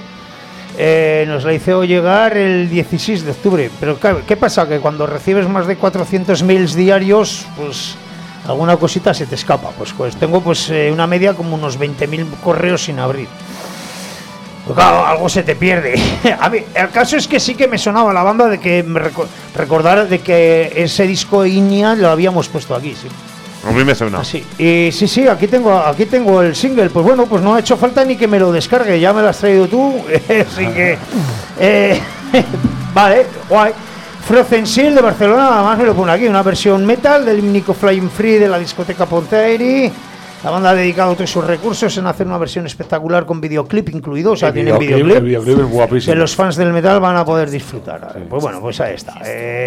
Eh, nos la hizo llegar el dieciséis de octubre. Pero ¿qué pasa? Que cuando recibes más de cuatrocientos mails diarios, pues alguna cosita se te escapa. Pues, pues tengo pues eh, una media como unos veinte mil correos sin abrir. Pues claro, algo se te pierde. A mí, el caso es que sí que me sonaba la banda de que me reco- recordar de que ese disco Iña lo habíamos puesto aquí, sí. A mí me suena. Así. Y sí, sí, aquí tengo, aquí tengo el single. Pues bueno, pues no ha hecho falta ni que me lo descargue, ya me lo has traído tú. Así que eh, vale, guay. Frozen Seal de Barcelona, además me lo pone aquí, una versión metal del Nico Flying Free de la discoteca Ponteiri. La banda ha dedicado todos sus recursos en hacer una versión espectacular con videoclip incluido, o sea, tienen videoclip, el videoclip es guapísimo, que los fans del metal van a poder disfrutar. Sí. Pues bueno, pues ahí está.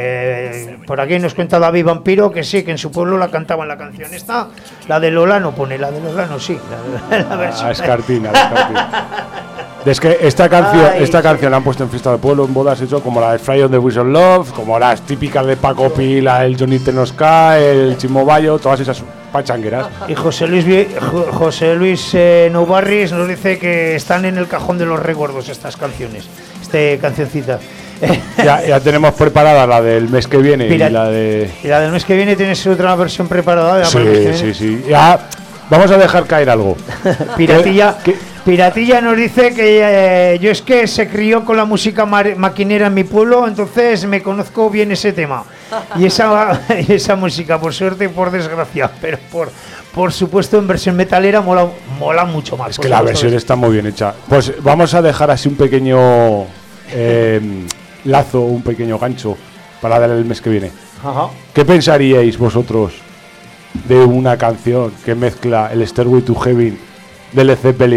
Eh, por aquí nos cuenta David Vampiro que sí, que en su pueblo la cantaban la canción esta, la de Lolano, pone la de Lolano, sí, la, la versión. Ah, Escarpina, la Escarpina. Es que esta canción, Ay, esta canción la han puesto en fiesta del pueblo, en bodas, hecho como la de Fry on the Whistle Love, como las típicas de Paco Pila, el Johnny Tenosca, el Chimo Bayo, todas esas pachangueras. Y José Luis José Luis eh, Noubarris nos dice que están en el cajón de los recuerdos estas canciones, este cancioncita. Ya, ya tenemos preparada la del mes que viene Pirat- y la de y la del mes que viene tienes otra versión preparada. Sí, sí, sí. Ya vamos a dejar caer algo. Piratilla. ¿Qué? Piratilla nos dice que eh, yo es que se crió con la música mar- maquinera en mi pueblo, entonces me conozco bien ese tema y esa esa música, por suerte y por desgracia, pero por por supuesto en versión metalera mola mola mucho más. Es que la versión está muy bien hecha. Pues vamos a dejar así un pequeño eh, lazo, un pequeño gancho para dar el mes que viene. Ajá. ¿Qué pensaríais vosotros de una canción que mezcla el Stairway to Heaven de Led Zeppelin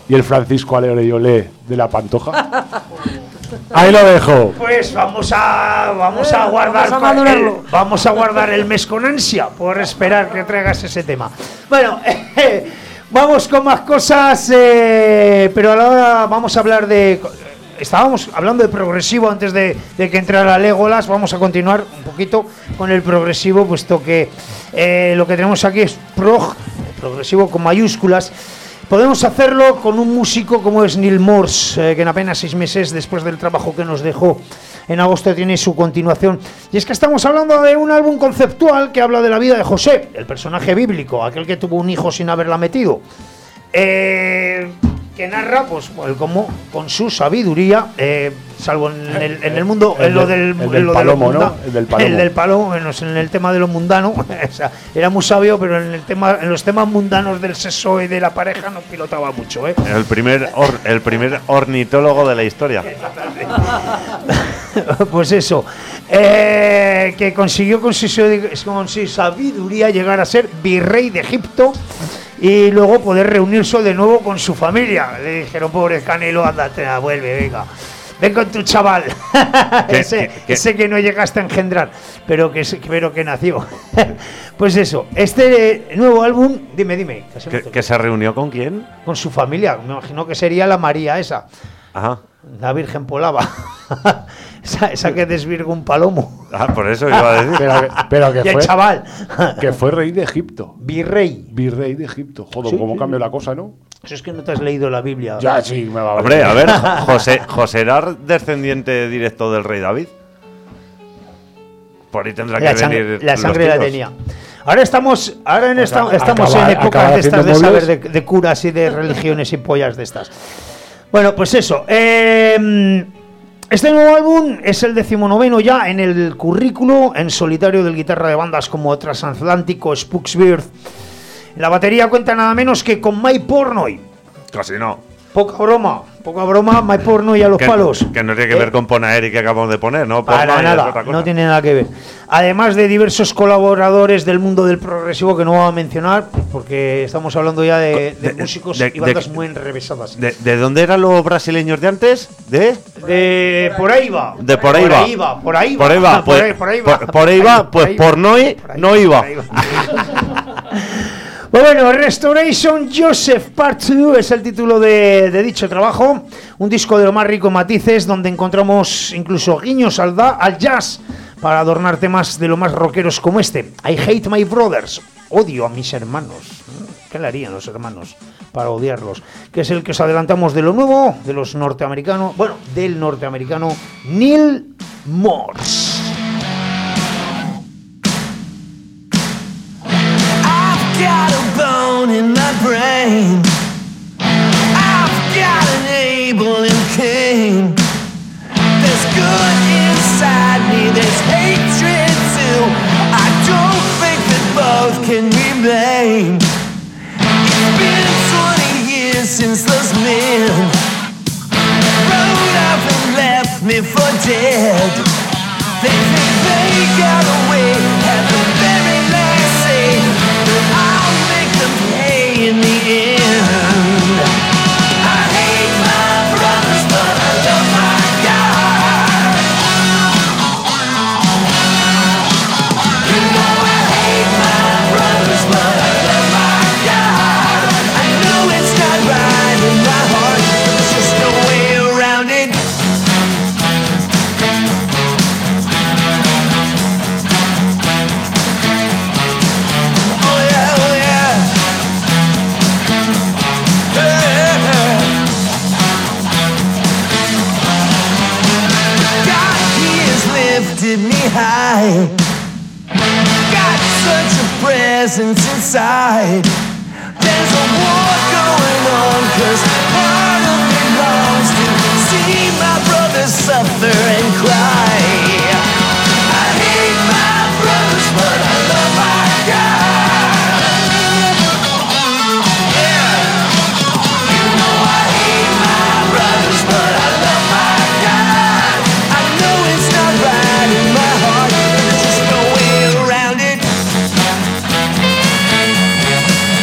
y el Francisco Aleoriolé de la Pantoja. Ahí lo dejo. Pues vamos a vamos a guardar vamos a, el, vamos a guardar el mes con ansia por esperar que traigas ese tema. Bueno, eh, vamos con más cosas, eh, pero ahora vamos a hablar de. Estábamos hablando de progresivo antes de, de que entrara Legolas. Vamos a continuar un poquito con el progresivo, puesto que eh, lo que tenemos aquí es prog, progresivo con mayúsculas. Podemos hacerlo con un músico como es Neil Morse, eh, que en apenas seis meses después del trabajo que nos dejó en agosto tiene su continuación. Y es que estamos hablando de un álbum conceptual que habla de la vida de José, el personaje bíblico, aquel que tuvo un hijo sin haberla metido. Eh... que narra, pues, el cómo con su sabiduría, eh, salvo en el, en el mundo, el en lo del, el del lo palomo, de ¿no? El del palomo. El del palomo, en, los, en el tema de lo mundano, o sea, era muy sabio, pero en el tema, en los temas mundanos del sexo y de la pareja no pilotaba mucho, ¿eh? El primer, or, el primer ornitólogo de la historia. Pues eso, eh, que consiguió con su, con su sabiduría llegar a ser virrey de Egipto y luego poder reunirse de nuevo con su familia. Le dijeron, pobre Canelo, ándate, vuelve, venga, ven con tu chaval, ese, que, ese que no llegaste a engendrar, pero que, pero que nació. Pues eso, este nuevo álbum, dime, dime. ¿Que, que se reunió con quién? Con su familia, me imagino que sería la María esa. Ajá. La Virgen Polava. esa, esa que desvirga un palomo. Ah, por eso iba a decir. Pero, pero que y fue, el chaval. que fue rey de Egipto. Virrey. Virrey de Egipto. Joder, Sí, cómo sí. cambió la cosa, ¿no? Eso es que no te has leído la Biblia. Ya, sí, me va a Hombre, a ver, José, José era descendiente directo del rey David. Por ahí tendrá la que sangre, venir. la sangre la tiros. tenía. Ahora estamos, ahora en esta, Acaba- estamos acaba- en épocas acaba de estas de haciendo saber de, novios. de curas y de religiones y pollas de estas. Bueno, pues eso. Eh, este nuevo álbum es el decimonoveno ya en el currículo en solitario del guitarra de bandas como Transatlántico, Spooksbird. La batería cuenta nada menos que con Mike Pornoy. Casi no. Poca broma, poca broma, Mike Pornoy a los Que, palos. que no tiene que Eh, ver con Ponaeri que acabamos de poner, ¿no? Para Porno es nada, otra cosa. no tiene nada que ver. Además de diversos colaboradores del mundo del progresivo que no vamos a mencionar, porque estamos hablando ya de, de, De- músicos de- y bandas de- muy enrevesadas. ¿De, de dónde eran los brasileños de antes? ¿De? De por ahí va. De por ahí va. Por ahí va, por ahí va. Por ahí va, por pues- ahí, por ahí va. por- por ahí va, pues por no i- por ahí no iba. por ahí va. Pues bueno, Restoration Joseph Part dos es el título de, de dicho trabajo, un disco de lo más rico en matices, donde encontramos incluso guiños al, da, al jazz para adornar temas de lo más rockeros como este. I hate my brothers, odio a mis hermanos. ¿Qué le harían los hermanos para odiarlos? Que es el que os adelantamos de lo nuevo, de los norteamericanos, bueno, del norteamericano Neil Morse. Got a bone in my brain. I've got an Abel and Cain. There's good inside me, there's hatred too. I don't think that both can remain. It's been twenty years since those men rode up and left me for dead. They think they got away at the very last say, but I'll make them pay in the end. I hate my brothers, but I love my God. You know I hate my brothers, but I love my God. I know it's not right in my heart, but there's just no way around it. Oh yeah, oh yeah. Yeah. God, He has lifted me high. Got such a presence inside. There's a war going on, 'cause part of me longs to see my brothers suffer and cry. I hate my brothers, but I love my God. Yeah. You know I hate my brothers, but I love my God. I know it's not right in my heart, but there's just no way around it.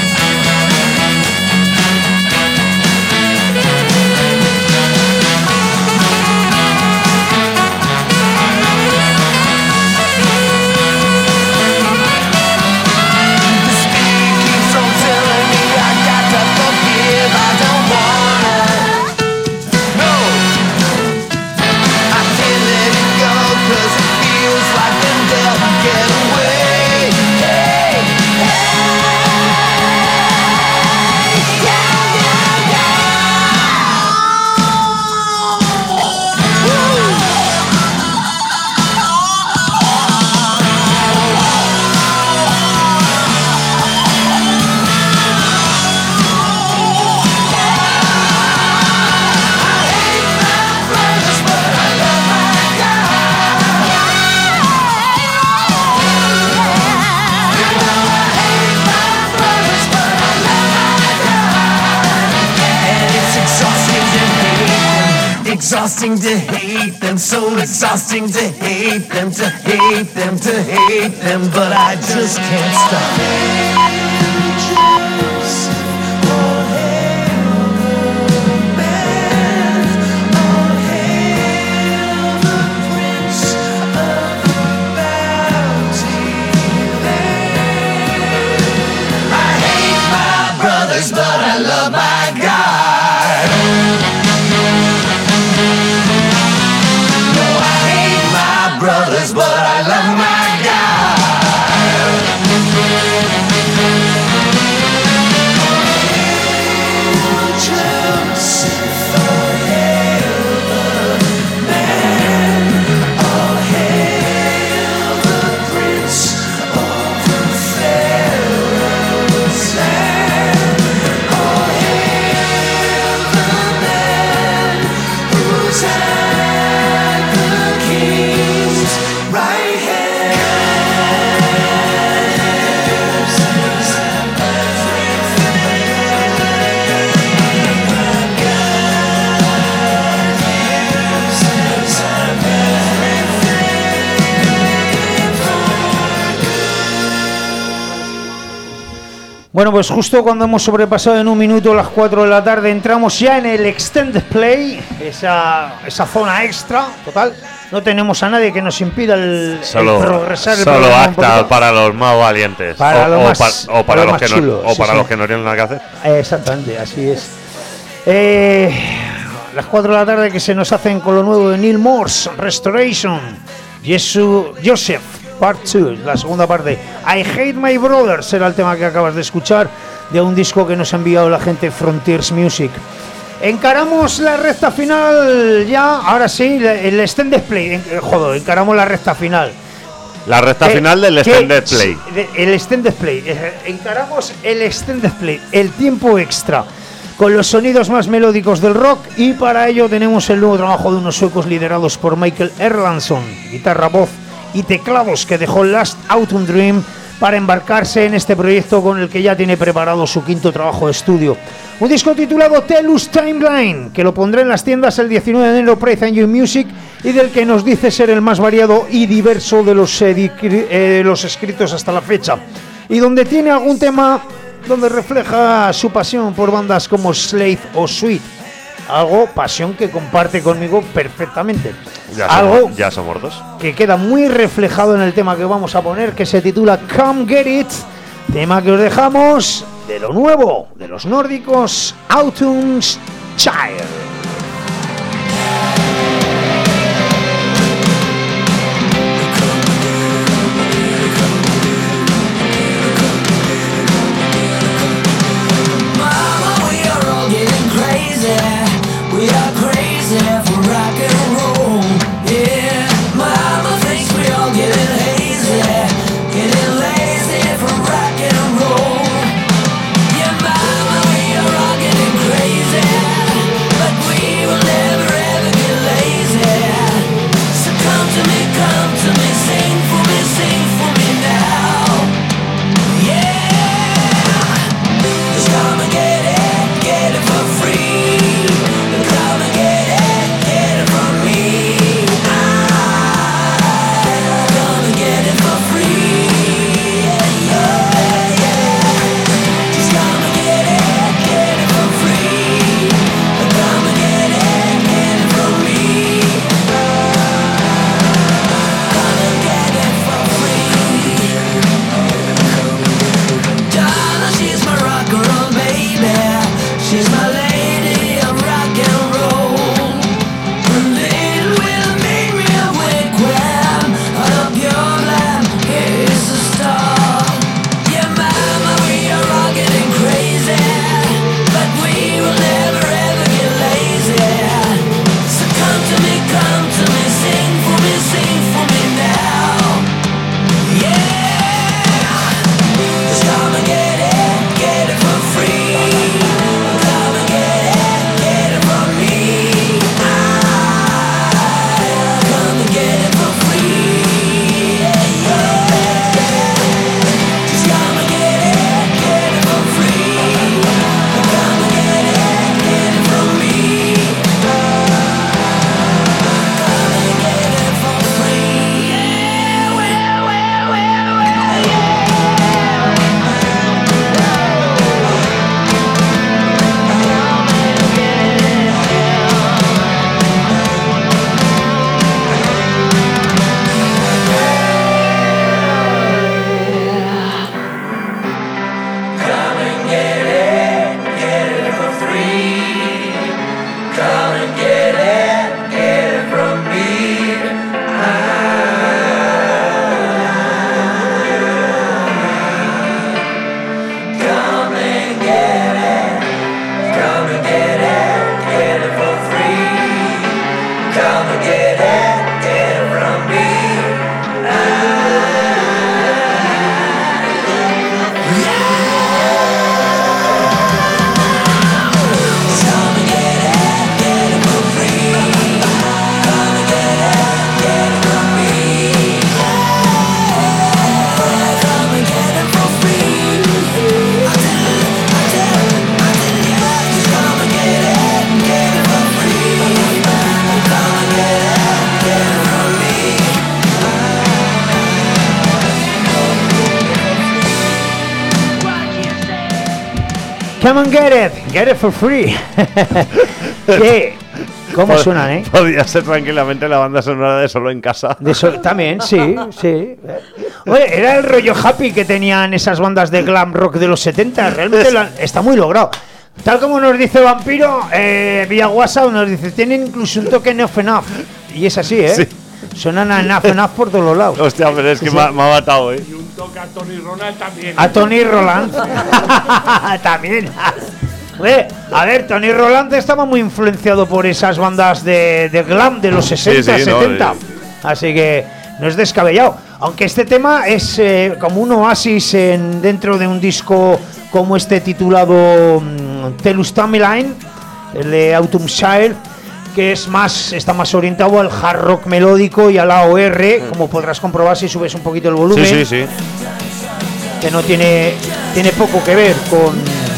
exhausting to hate them, so exhausting to hate them, to hate them, to hate them, but I just can't stop. But I love my God. No, I hate my brothers, but I love my God. Angels, all hail the man, all hail the prince of the Pharaoh's land. Bueno, pues justo cuando hemos sobrepasado en un minuto las cuatro de la tarde, entramos ya en el Extended Play, esa, esa zona extra, total. No tenemos a nadie que nos impida el, solo, el progresar. El solo acta para los más valientes. Para o, lo o, más, pa, o para, lo los, que chulo, no, o sí, para sí. los que no tienen nada que hacer. Eh, exactamente, así es. Eh, las cuatro de la tarde que se nos hacen con lo nuevo de Neil Morse, Restoration, Jesu, Joseph. Part dos, la segunda parte. I Hate My Brothers era el tema que acabas de escuchar de un disco que nos ha enviado la gente Frontiers Music. Encaramos la recta final ya, ahora sí, el Extended Play. Joder, encaramos la recta final. La recta ¿Qué, final del qué, Extended Play. El Extended Play. Encaramos el Extended Play, el tiempo extra, con los sonidos más melódicos del rock, y para ello tenemos el nuevo trabajo de unos suecos liderados por Michael Erlandsson, guitarra, voz y teclados, que dejó Last Autumn Dream para embarcarse en este proyecto con el que ya tiene preparado su quinto trabajo de estudio. Un disco titulado Telus Timeline, que lo pondré en las tiendas el diecinueve de enero, Praise and You Music, y del que nos dice ser el más variado y diverso de los, eh, eh, los escritos hasta la fecha, y donde tiene algún tema donde refleja su pasión por bandas como Slade o Sweet. Algo, pasión que comparte conmigo perfectamente. Ya Algo somos, ya somos dos. Que queda muy reflejado en el tema que vamos a poner, que se titula Come Get It, tema que os dejamos de lo nuevo de los nórdicos Autumn's Child. But we Come and get it, get it for free. ¿Qué? ¿Cómo suenan, eh? Podría ser tranquilamente la banda sonora de Solo en Casa. De so- también, sí, sí. Oye, era el rollo happy que tenían esas bandas de glam rock de los setenta. Realmente la, está muy logrado. Tal como nos dice Vampiro, eh, vía WhatsApp nos dice, tienen incluso un toque Enough Enough. Y es así, ¿eh? Sí. Suenan a Enough Enough por todos los lados. Hostia, pero es que sí. me, me ha matado, ¿eh? Y un toque a Tony Roland también. A Tony Roland. También. Oye, a ver, Tony Roland estaba muy influenciado por esas bandas de, de glam de los sesenta, sí, sí, setenta. No, eh. Así que no es descabellado. Aunque este tema es eh, como un oasis en, dentro de un disco como este titulado um, Telus Timeline, el de Autumn Child, que es más, está más orientado al hard rock melódico y a la O R, mm. como podrás comprobar si subes un poquito el volumen. Sí, sí, sí. Que no tiene, tiene poco que ver con,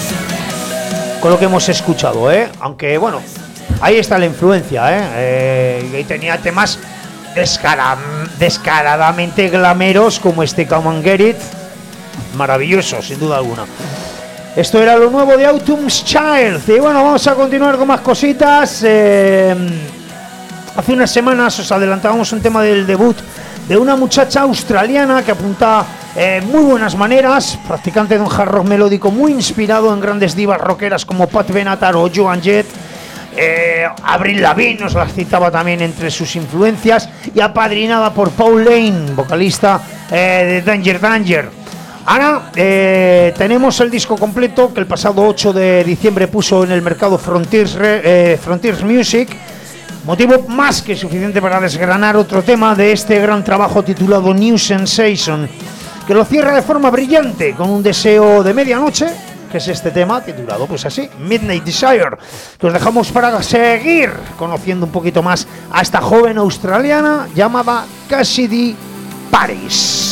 con lo que hemos escuchado, ¿eh? Aunque, bueno, ahí está la influencia, ¿eh? eh y tenía temas descara, descaradamente glameros como este Come and Get It. Maravilloso, sin duda alguna. Esto era lo nuevo de Autumn's Child. Y bueno, vamos a continuar con más cositas. Eh, hace unas semanas os adelantábamos un tema del debut de una muchacha australiana que apunta eh, muy buenas maneras, practicante de un hard rock melódico muy inspirado en grandes divas rockeras como Pat Benatar o Joan Jett. Eh, Avril Lavigne nos la citaba también entre sus influencias, y apadrinada por Paul Lane, vocalista eh, de Danger Danger. Ahora eh, tenemos el disco completo que el pasado ocho de diciembre puso en el mercado Frontiers, eh, Frontiers Music. Motivo más que suficiente para desgranar otro tema de este gran trabajo titulado New Sensation, que lo cierra de forma brillante con un deseo de medianoche, que es este tema titulado pues así, Midnight Desire, que os dejamos para seguir conociendo un poquito más a esta joven australiana llamada Cassidy Paris.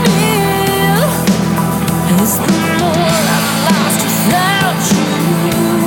Is the more I've lost without you.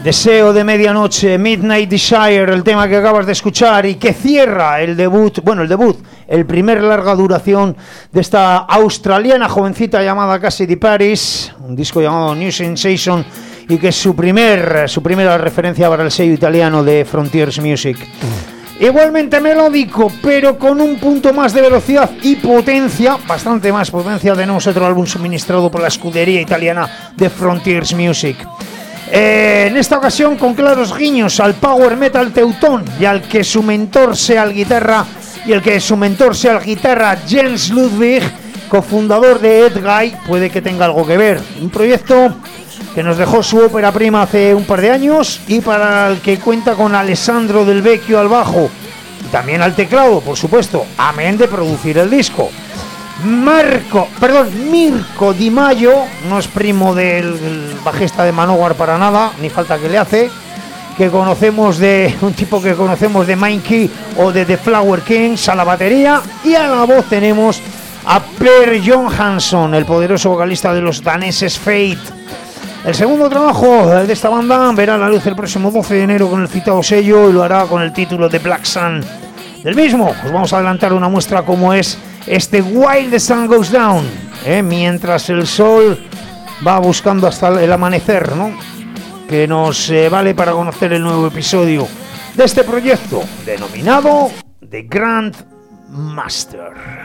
Deseo de medianoche, Midnight Desire, el tema que acabas de escuchar y que cierra el debut, bueno, el debut, el primer larga duración de esta australiana jovencita llamada Cassidy Paris, un disco llamado New Sensation y que es su, primer, su primera referencia para el sello italiano de Frontiers Music. Igualmente melódico, pero con un punto más de velocidad y potencia, bastante más potencia, tenemos otro álbum suministrado por la escudería italiana de Frontiers Music. Eh, en esta ocasión con claros guiños al power metal teutón y al que su mentor sea el guitarra y el que su mentor sea el guitarra Jens Ludwig, cofundador de Edguy, puede que tenga algo que ver. Un proyecto que nos dejó su ópera prima hace un par de años y para el que cuenta con Alessandro Del Vecchio al bajo y también al teclado, por supuesto, amén de producir el disco. Marco, perdón, Mirko Di Maio, no es primo del bajista de Manowar para nada, ni falta que le hace, que conocemos de un tipo que conocemos de Minky o de The Flower Kings a la batería, y a la voz tenemos a Per Johansson, el poderoso vocalista de los daneses Fate. El segundo trabajo de esta banda verá la luz el próximo doce de enero con el citado sello y lo hará con el título de Black Sun. Del mismo, os vamos a adelantar una muestra como es este While the Sun Goes Down, ¿eh? Mientras el sol va buscando hasta el amanecer, ¿no? Que nos eh, vale para conocer el nuevo episodio de este proyecto denominado The Grand Master.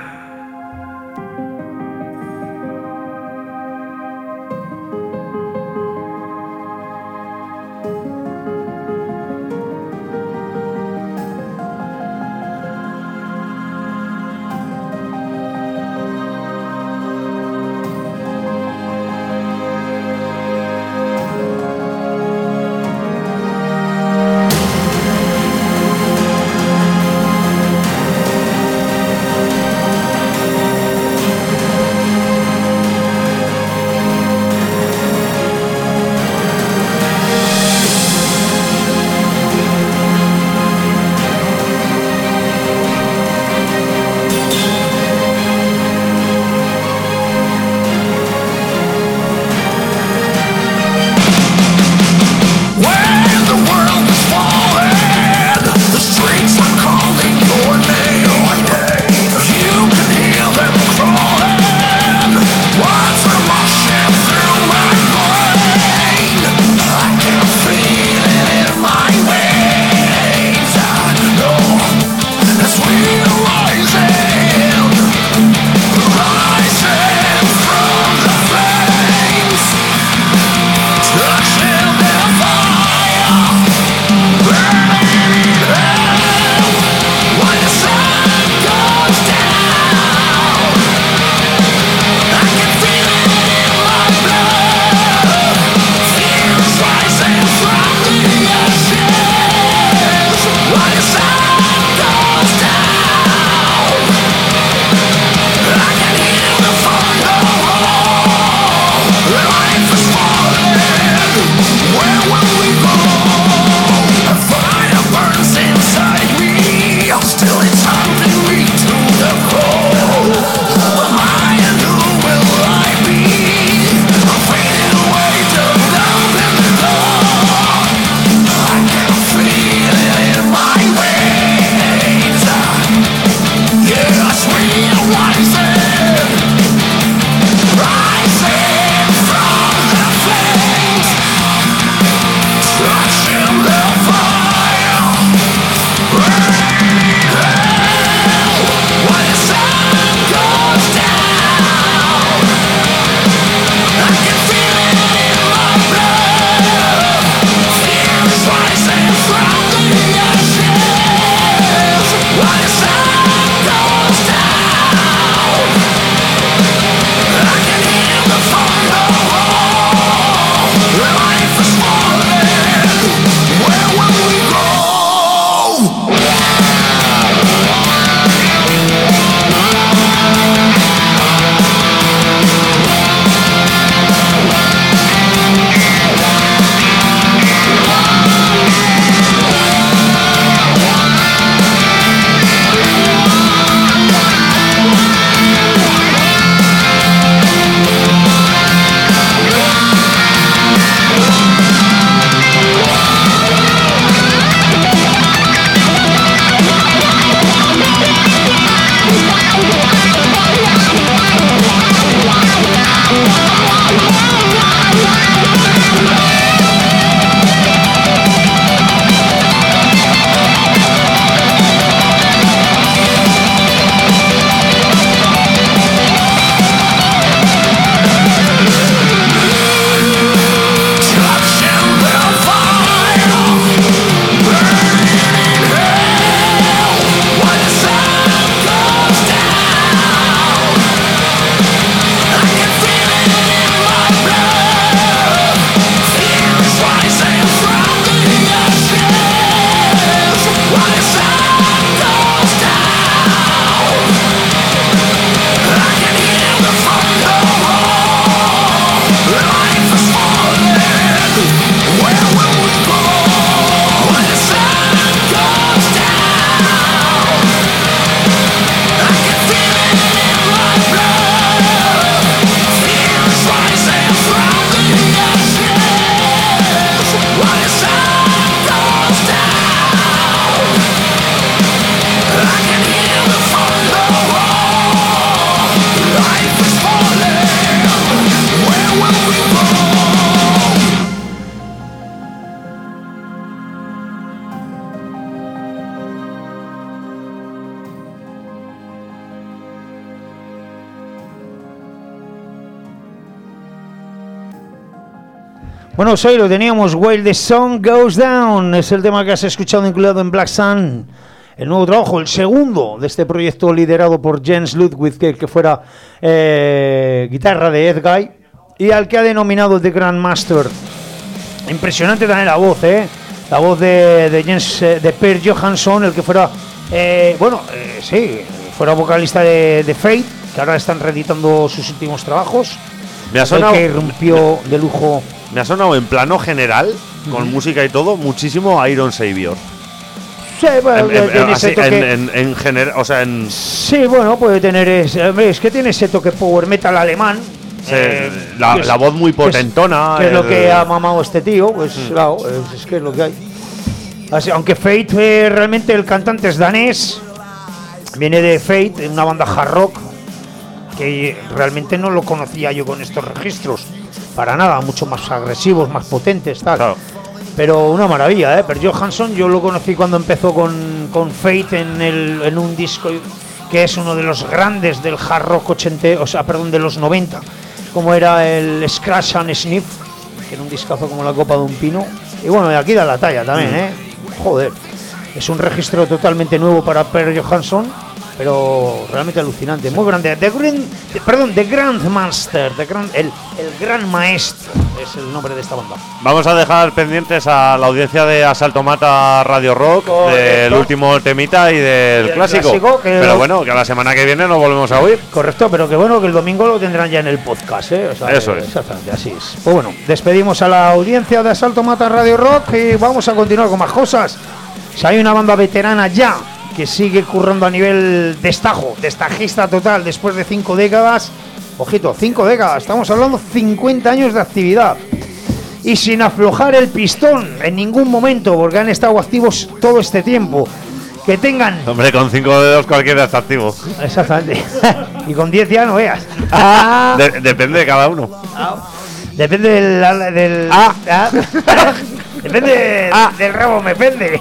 Bueno, sí, lo teníamos. While the Sun Goes Down es el tema que has escuchado incluido en Black Sun, el nuevo trabajo, el segundo de este proyecto liderado por Jens Ludwig, que, que fuera eh, guitarra de Ed Guy, y al que ha denominado The Grandmaster. Impresionante también la voz, ¿eh? La voz de, de Jens, eh, de Per Johansson, el que fuera, eh, bueno, eh, sí, fuera vocalista de, de Fate, que ahora están reeditando sus últimos trabajos. Me ha sonado, el que irrumpió de lujo. Me ha sonado en plano general, con uh-huh. música y todo, muchísimo Iron Savior. Sí, bueno, en, tiene así, ese toque. En, en, en general, o sea, en. Sí, bueno, puede tener. Ese, es que tiene ese toque power metal alemán. Sí, eh, la, es, la voz muy potentona. Que es, que es lo que ha mamado este tío, pues mm. claro, es, es que es lo que hay. Así, aunque Fate, eh, realmente el cantante es danés, viene de Fate, una banda hard rock, que realmente no lo conocía yo con estos registros. Para nada, mucho más agresivos, más potentes, tal. Claro. Pero una maravilla, ¿eh? Per Johansson yo lo conocí cuando empezó con, con Fate en, el, en un disco que es uno de los grandes del hard rock ochenta, o sea, perdón, de los noventa, como era el Scratch and Sniff, que era un discazo como la copa de un pino. Y bueno, aquí da la talla también, ¿eh? Joder, es un registro totalmente nuevo para Per Johansson, pero realmente alucinante, muy grande. The Grand, perdón, The Grandmaster, the Grand, el, el gran maestro es el nombre de esta banda. Vamos a dejar pendientes a la audiencia de Asalto Mata Radio Rock, correcto, del último temita y del y clásico. clásico pero lo, bueno, que a la semana que viene nos volvemos a oír. Correcto, pero que bueno, que el domingo lo tendrán ya en el podcast, ¿eh? O sea, eso es. Exactamente, así es. Pues bueno, despedimos a la audiencia de Asalto Mata Radio Rock y vamos a continuar con más cosas. O sea, hay una banda veterana ya que sigue currando a nivel destajo, destajista total, después de cinco décadas. Ojito, cinco décadas, estamos hablando cincuenta años de actividad. Y sin aflojar el pistón en ningún momento, porque han estado activos todo este tiempo. Que tengan... Hombre, con cinco dedos cualquiera está activo. Exactamente. Y con diez ya no veas. De- depende de cada uno. Depende del... del ah. Ah. Depende ah. del rabo, me pende.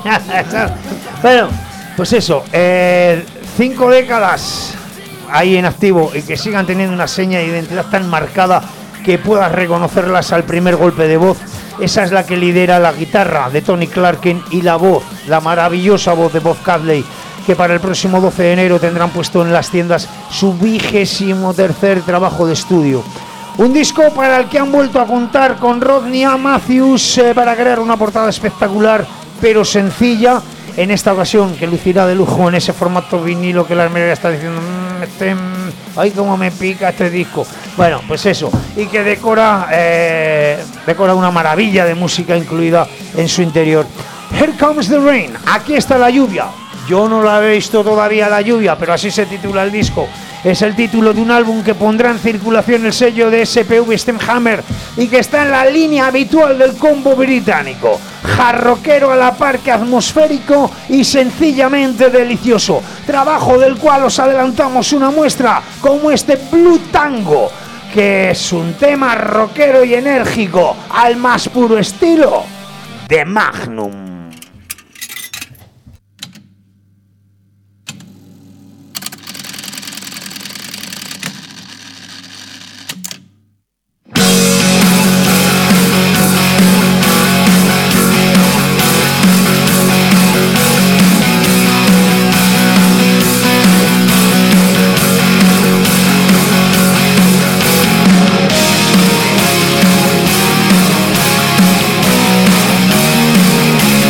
Bueno, pues eso, eh, cinco décadas ahí en activo y que sigan teniendo una seña de identidad tan marcada que puedas reconocerlas al primer golpe de voz. Esa es la que lidera la guitarra de Tony Clarken y la voz, la maravillosa voz de Bob Cadley, que para el próximo doce de enero tendrán puesto en las tiendas su vigésimo tercer trabajo de estudio. Un disco para el que han vuelto a contar con Rodney A. Matthews eh, para crear una portada espectacular pero sencilla. En esta ocasión, que lucirá de lujo en ese formato vinilo que la Armería está diciendo, mmm, este, mmm, ay, cómo me pica este disco. Bueno, pues eso, y que decora, eh, decora una maravilla de música incluida en su interior. Here Comes the Rain, aquí está la lluvia. Yo no la he visto todavía la lluvia, pero así se titula el disco. Es el título de un álbum que pondrá en circulación el sello de S P V Stemhammer y que está en la línea habitual del combo británico. Jarroquero a la par que atmosférico y sencillamente delicioso. Trabajo del cual os adelantamos una muestra como este Blue Tango, que es un tema rockero y enérgico al más puro estilo de Magnum. We'll be right back.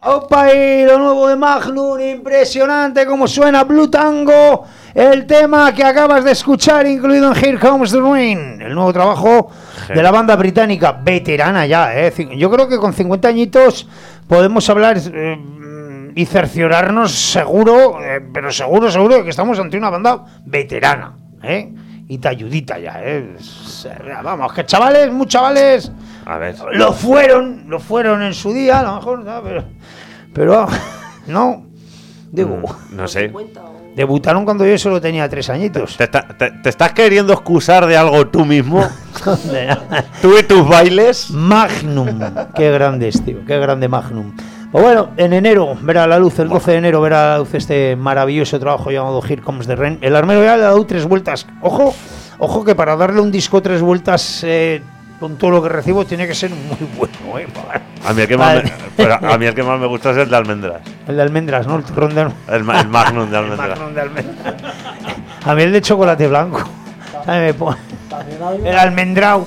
Opa, y lo nuevo de Magnum, impresionante como suena Blue Tango, el tema que acabas de escuchar incluido en Here Comes the Rain, el nuevo trabajo de la banda británica, veterana ya, ¿eh? Yo creo que con cincuenta añitos podemos hablar eh, y cerciorarnos seguro, eh, pero seguro, seguro de que estamos ante una banda veterana, ¿eh? Y talludita ya, ¿eh? Vamos, que chavales, muchos chavales, a ver, lo fueron, lo fueron en su día, a lo mejor, ¿no? pero, pero no, digo, mm, no sé. Debutaron cuando yo solo tenía tres añitos. ¿Te, te, te, te estás queriendo excusar de algo tú mismo? ¿Tú y tus bailes? Magnum, qué grandes, tío, qué grande Magnum. Pues bueno, en enero verá la luz, el doce de enero verá la luz este maravilloso trabajo llamado Here Comes the Rain. El Armero ya le ha dado tres vueltas. Ojo, ojo que para darle un disco tres vueltas eh, con todo lo que recibo tiene que ser muy bueno, ¿eh? A mí el que más me, pero a mí el que más me gusta es el de almendras. El de almendras, ¿no? El turrón de almendras. El, el Magnum de almendras. El Magnum de almendras. A mí el de chocolate blanco. Me pone el almendrau.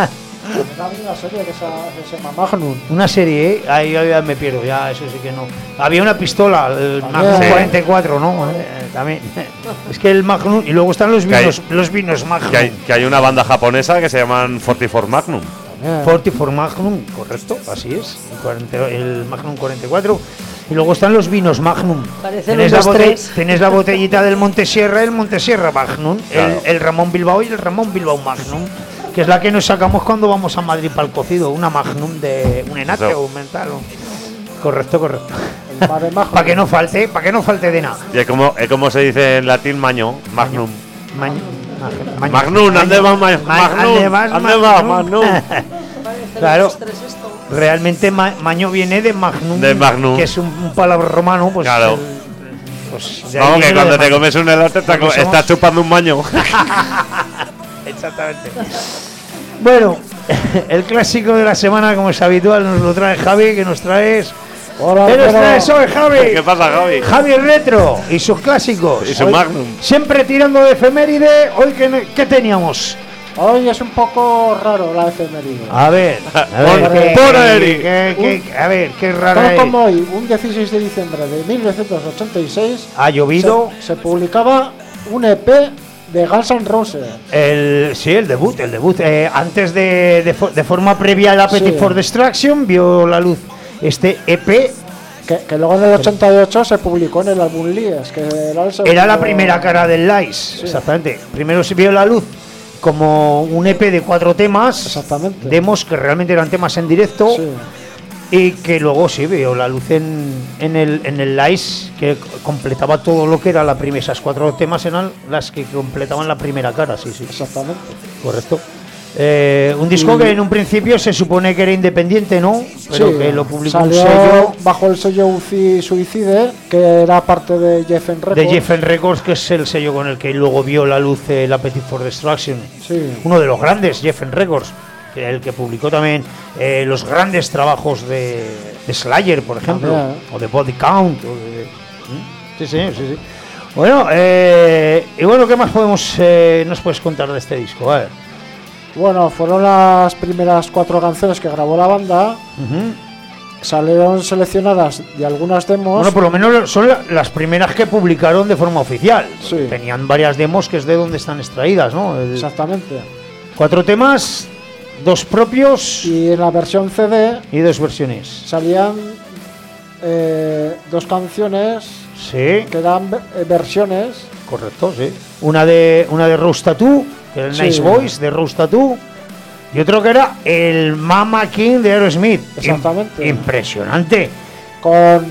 Había una serie que se, que se llama Magnum. Una serie, ¿eh? Ahí, ahí me pierdo, ya, eso sí que no. Había una pistola, el Magnum sí. cuarenta y cuatro, ¿no? Eh, también. Es que el Magnum, y luego están los vinos, hay, los vinos Magnum. Que hay, que hay una banda japonesa que se llaman cuarenta y cuatro Magnum. cuarenta y cuatro Magnum, correcto, así es. El, cuarenta, el Magnum cuarenta y cuatro. Y luego están los vinos Magnum. Tenéis la, bote, tenéis la botellita del Montesierra, el Montesierra Magnum, claro. el, el Ramón Bilbao y el Ramón Bilbao Magnum, que es la que nos sacamos cuando vamos a Madrid para el cocido, una Magnum de un enate so. o un mental. ¿no? Correcto, correcto. Para que no falte, para que no falte de nada. Y es como, es como se dice en latín maño, Magnum. Maño. Maño. Magnum, ande más Magnum. Ande más Magnum. Claro. Realmente ma maño viene de Magnum, de Magnum, que es un, un palabra romano, pues. Claro. El, pues Vamos, que cuando te comes un helado te estás está chupando un maño. Exactamente. Bueno, el clásico de la semana, como es habitual, nos lo trae Javi, que nos traes. Hola, ¿Qué nos traes hoy, Javi? ¿Qué pasa, Javi? Javi Retro y sus clásicos. Y su Magnum. Siempre tirando de efeméride. Hoy, ¿qué, qué teníamos? Hoy es un poco raro la efeméride. A ver, a ver, ¿qué, por qué, qué, qué, qué, a ver, qué raro es. Como hoy, un dieciséis de diciembre de mil novecientos ochenta y seis, ha llovido. Se, se publicaba un E P de Guns N' Roses. El, sí, el debut, el debut. Eh, antes de, de, de forma previa a la Appetite sí. for Destruction, vio la luz este E P. Que, que luego en el ochenta y ocho se publicó en el álbum Lies. Que era, el era la primera cara del Lies, sí. Exactamente. Primero se vio la luz como un E P de cuatro temas, exactamente, demos que realmente eran temas en directo, sí. Y que luego sí vio la luz en, en el en el Lies, que completaba todo lo que era la primera. Esas cuatro temas eran las que completaban la primera cara, sí, sí. Exactamente. Correcto. Eh, un disco y que en un principio se supone que era independiente, ¿no? Pero sí, que lo publicó salió un sello bajo el sello U C I Suicide, que era parte de Geffen Records. De Geffen Records, que es el sello con el que luego vio la luz eh, la Appetite for Destruction. Sí. Uno de los grandes, Geffen Records, que el que publicó también eh, los grandes trabajos de, de Slayer, por ejemplo, también, ¿eh? O de Body Count. O de, ¿Mm? Sí, sí, sí, sí. Bueno, eh, y bueno, ¿qué más podemos eh, nos puedes contar de este disco? A ver. Bueno, fueron las primeras cuatro canciones que grabó la banda. Uh-huh. Salieron seleccionadas de algunas demos. Bueno, por lo menos son la, las primeras que publicaron de forma oficial. Sí. Tenían varias demos que es de donde están extraídas, ¿no? El, exactamente. Cuatro temas, dos propios. Y en la versión C D. Y dos versiones. Salían eh, dos canciones. Sí. Que eran eh, versiones. Correcto, sí. Una de, una de Rose Tattoo, que era el sí. Nice Boys de Rose Tattoo, y otro que era el Mama King de Aerosmith. Exactamente. Impresionante. Con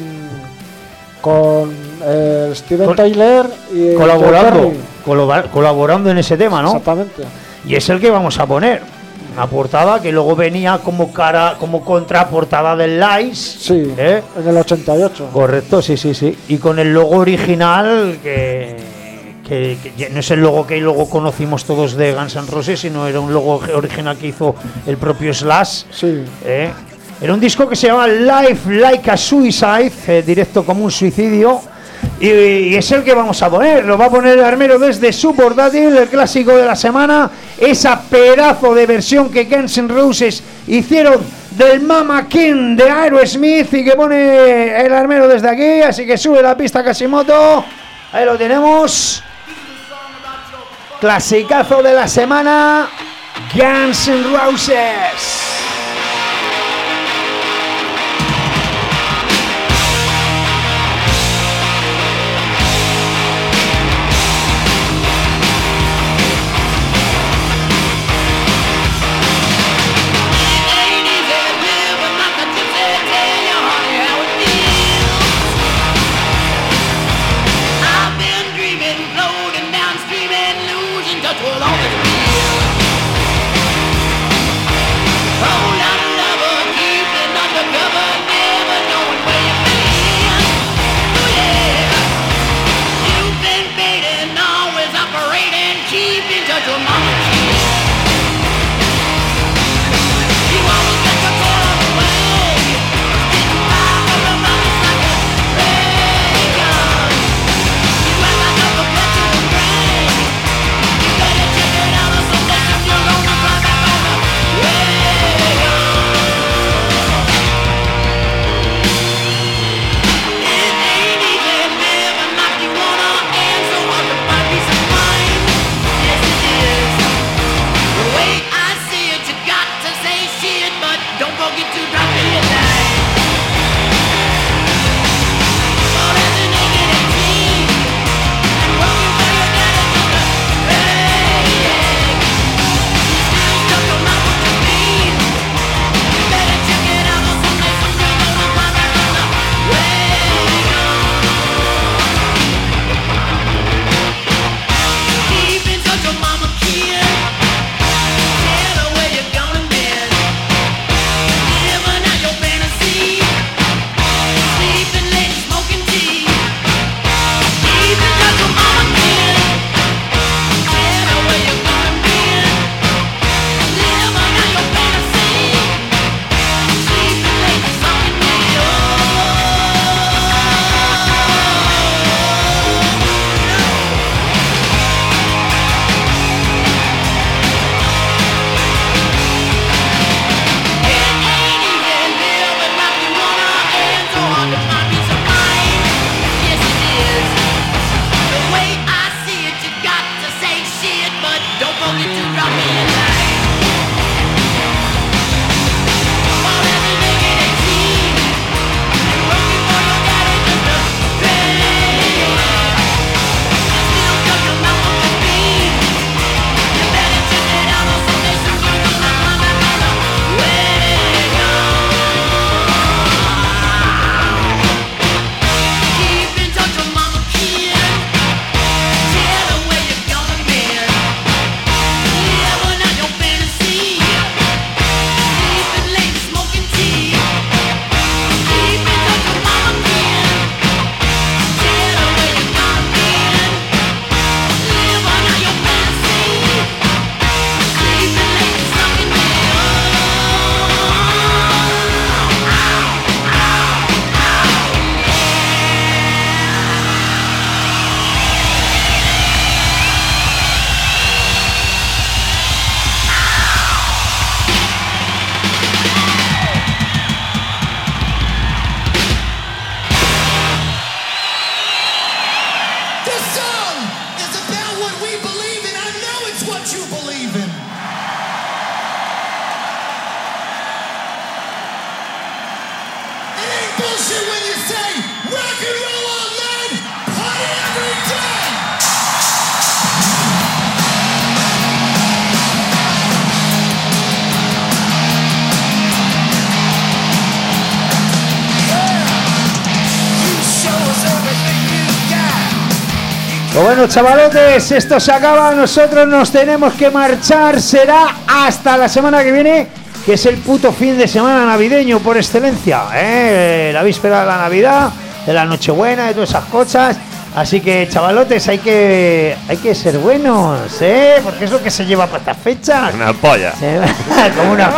con eh, Steven con, Tyler y colaborando, colabor, colaborando en ese tema, ¿no? Exactamente. Y es el que vamos a poner. Una portada que luego venía como cara, como contraportada del Lies. Sí. ¿Eh? En el ochenta y ocho. Correcto, sí, sí, sí. Y con el logo original que Que, que no es el logo que luego conocimos todos de Guns N' Roses, sino era un logo original que hizo el propio Slash. Sí. ¿Eh? Era un disco que se llama Life Like a Suicide, eh, directo como un suicidio, y, y es el que vamos a poner. Lo va a poner el Armero desde su portátil, el clásico de la semana, esa pedazo de versión que Guns N' Roses hicieron del Mama King de Aerosmith y que pone el armero desde aquí, así que sube la pista Casimoto. Ahí lo tenemos. Clasicazo de la semana, Guns N' Roses. Pues bueno, chavalotes, esto se acaba, nosotros nos tenemos que marchar, será hasta la semana que viene, que es el puto fin de semana navideño por excelencia, ¿eh? La víspera de la Navidad, de la Nochebuena, de todas esas cosas. Así que, chavalotes, hay que hay que ser buenos, ¿eh? Porque es lo que se lleva para estas fechas. Una polla. Como una...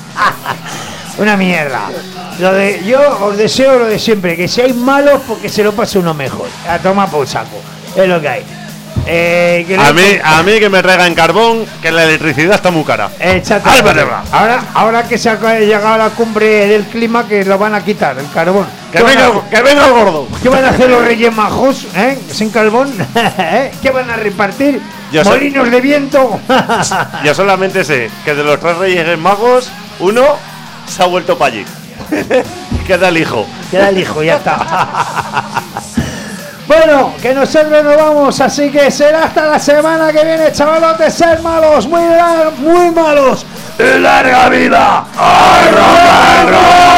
una mierda. Lo de, yo os deseo lo de siempre, que seáis malos porque se lo pase uno mejor. A tomar por saco. Es lo que hay. Eh, que A le- mí, a mí que me traigan carbón, que la electricidad está muy cara. Échate. Ay, vale, va. Ahora, ahora que se ha llegado a la cumbre del clima, que lo van a quitar, el carbón. Que ¿Qué van venga, a- que venga el gordo. ¿Qué van a hacer los Reyes Majos, eh? Sin carbón. ¿Eh? ¿Qué van a repartir? Yo sé- Molinos de viento. Yo solamente sé que de los tres reyes magos, uno se ha vuelto para allí. Queda el hijo. Queda el hijo, ya está. Bueno, que nosotros nos vamos, así que será hasta la semana que viene, chavalotes. Ser malos, muy, lar- muy malos. ¡Y larga vida! ¡Al rock and roll!